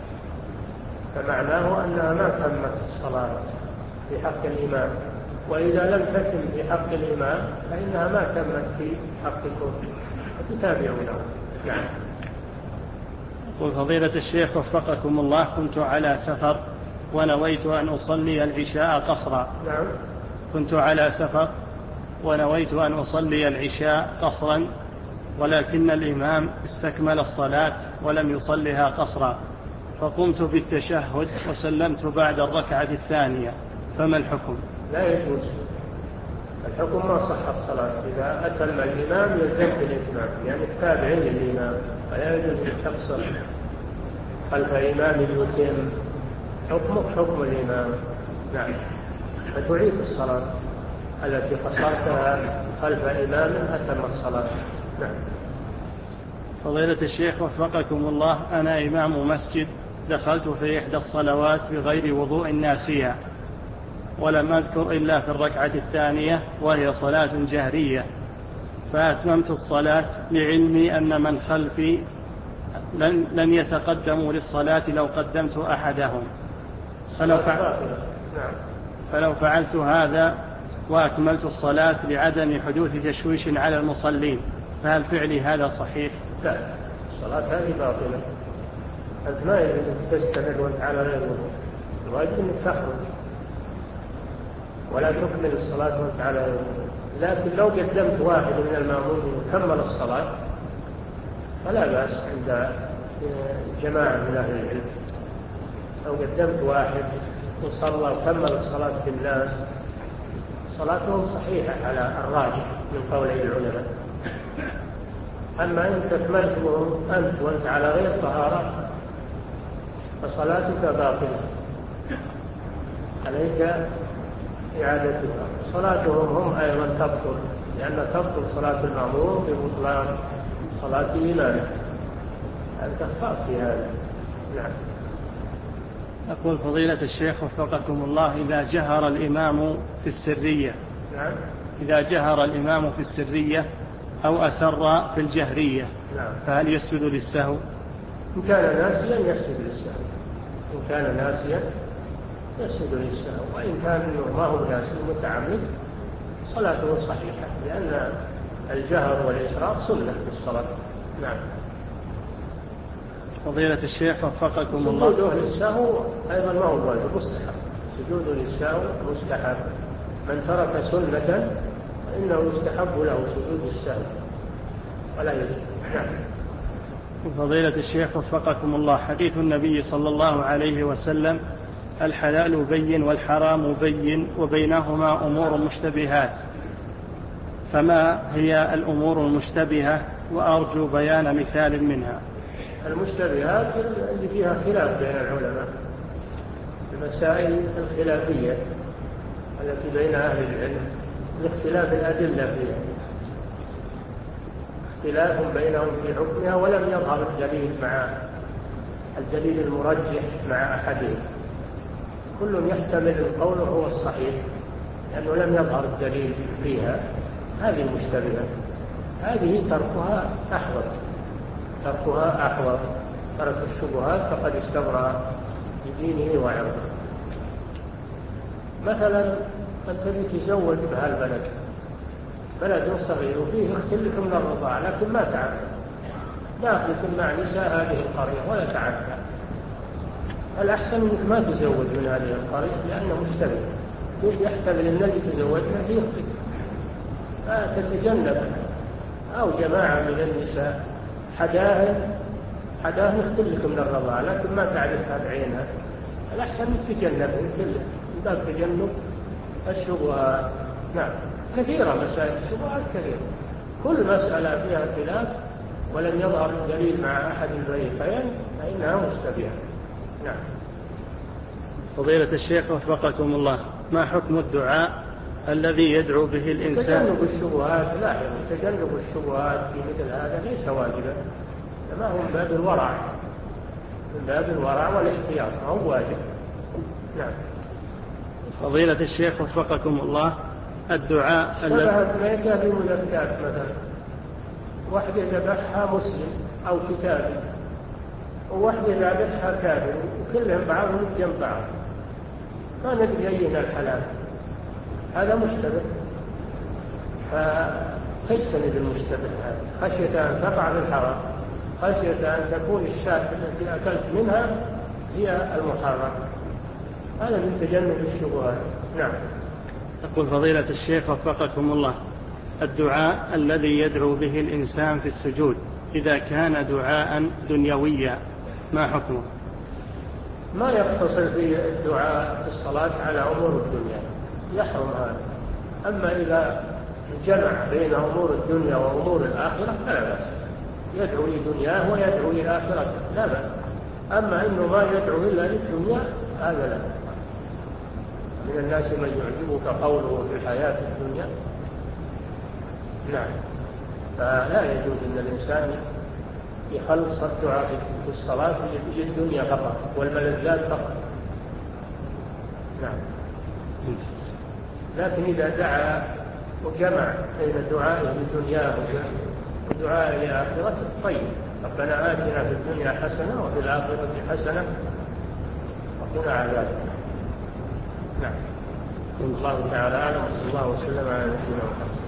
فمعناه أنها ما تمت الصلاة في حق الإمام، وإذا لم تتم في حق الإمام فإنها ما تمت في حقكم، فتتابعونه. نعم. قل فضيلة الشيخ وفقكم الله، كنت على سفر ونويت أن أصلي العشاء قصرا. نعم. كنت على سفر ونويت أن أصلي العشاء قصرا، ولكن الإمام استكمل الصلاة ولم يصلها قصرا، فقمت بالتشهد وسلمت بعد الركعة الثانية، فما الحكم؟ لا يجوز. الحكم ما صح الصلاة. إذا أتم الإمام يلزمك الإتمام، يعني تابع للإمام، فلا يجوز أن تقصر خلف إمام يتم. حكمك حكم الإمام. نعم. فتعيد الصلاة التي قصرتها خلف إمام أتم الصلاة. نعم. فضيلة الشيخ وفقكم الله، أنا إمام مسجد دخلت في إحدى الصلوات بغير وضوء ناسية، ولم أذكر إلا في الركعة الثانية وهي صلاة جهرية، فأتممت الصلاة لعلمي أن من خلفي لن, لن يتقدموا للصلاة لو قدمت أحدهم، فلو, فعل فلو فعلت هذا وأكملت الصلاة لعدم حدوث تشويش على المصلين، فهل فعلي هذا صحيح؟ لا، الصلاة هذه باطلة. أنت ما يجب أن تستمر وأنت على غير وضوء، الواجب أنك تخرج ولا تكمل الصلاة وأنت على غير وضوء. لكن لو قدمت واحد من المأمومين وكمل الصلاة فلا بأس عند جماعة من أهل العلم. لو قدمت واحد وصلى وكمل الصلاة بالناس صلاتهم صحيحة على الراجح من قولي العلماء. أما إن تكملتهم أنت وأنت على غير طهارة فصلاتك باطلة، عليك إعادتها. صلاتهم هم أيضا تبطل، لأن تبطل صلاة المأموم ببطلان صلاة إمامه. أنت أخطأت في هذا. نعم. أقول فضيلة الشيخ وفقكم الله، إذا جهر الإمام في السرية نعم. إذا جهر الإمام في السرية أو أسر في الجهرية، نعم. فهل يسجد للسهو؟ إن كان ناسيا يسجد للسهو. إن كان ناسيا يسجد للسهو، وإن كان ما هو ناسي متعمد صلاته صحيحة، لأن الجهر والإسرار سنة في الصلاة. نعم. فضيلة الشيخ وفقكم الله، سجوده للسهو أيضا ما هو واجب، مستحب. سجوده للسهو مستحب. من ترك سنة فإنه يستحب له سجود السهو ولا يجب. نعم. فضيلة الشيخ وفقكم الله، حديث النبي صلى الله عليه وسلم: الحلال بين والحرام بين وبينهما أمور مشتبهات، فما هي الأمور المشتبهة؟ وأرجو بيان مثال منها. المشتبهات اللي فيها خلاف بين العلماء، المسائل الخلافية التي بين أهل العلم لاختلاف الأدلة فيها، اختلاف بينهم في حكمها ولم يظهر الدليل مع الدليل المرجح مع أحدهم. كل يحتمل القول هو الصحيح لأنه لم يظهر الدليل فيها. هذه المشتبهة، هذه تركها أحوط تركها أحوط ترك الشبهات فقد استبرأ بدينه وعرضه. مثلا أنت تتزوج بهالبلد، بلد صغير وفيه اخت لك من الرضاعة لكن ما تعرف، داخلك مع نساء هذه القرية ولا تعرفها، الأحسن أنك ما تزوج من هذه القرية لأنه مشتبه، يحتمل أن الذي تزوجها هي اختك، فتتجنب. أو جماعة من النساء حداهن حداهن اختلك من الرضاعة لكن ما تعرفها بعينها، الأحسن أنك تتجنبهن كلها من باب تجنب الشبهات. نعم. كثيرة مسائل الشبهات كثيرة، كل مسألة فيها خلاف ولم يظهر الدليل مع أحد الفريقين فإنها مشتبهة. نعم. فضيلة الشيخ وفقكم الله، ما حكم الدعاء الذي يدعو به الإنسان؟ تجنب الشبهات، لا تجنب الشبهات في مثل هذا ليس واجبا، ما هو من باب الورع، من باب الورع والاحتياط، ما هو واجب. نعم. فضيلة الشيخ وفقكم الله، الدعاء شبهت ميتة بمذكات مثلا، واحدة ذبحها مسلم أو كتابي وواحدة ذبحها كافر وكلهم بعضهم جنب بعض، ما ندري أيهما الحلال، هذا مشتبه، فتجتنب المشتبه هذا خشية أن تقع في الحرام، خشية أن تكون الشاة التي أكلت منها هي المحرم. هذا من تجنب الشبهات. نعم. يقول فضيلة الشيخ وفقكم الله، الدعاء الذي يدعو به الإنسان في السجود إذا كان دعاء دنيويا ما حكمه؟ ما يقتصر في الدعاء في الصلاة على أمور الدنيا، يحرم هذا. أما إذا جمع بين أمور الدنيا وأمور الآخرة فلا بأس، يدعو لدنياه ويدعو لآخرته لا بأس. أما إنه ما يدعو إلا للدنيا هذا لا. من الناس من يعجبك قوله في الحياة الدنيا. نعم. فلا يجوز أن الإنسان يخلص الدعاء في الصلاة للدنيا فقط والملذات فقط. نعم. لكن إذا دعا وجمع بين دعائه لدنياه ودعائه لآخرته طيب. ربنا آتنا في الدنيا حسنة وفي الآخرة حسنة وقنا عذاب. نعم. الله تعالى أعلم، وصلى الله وسلم على نبينا محمد.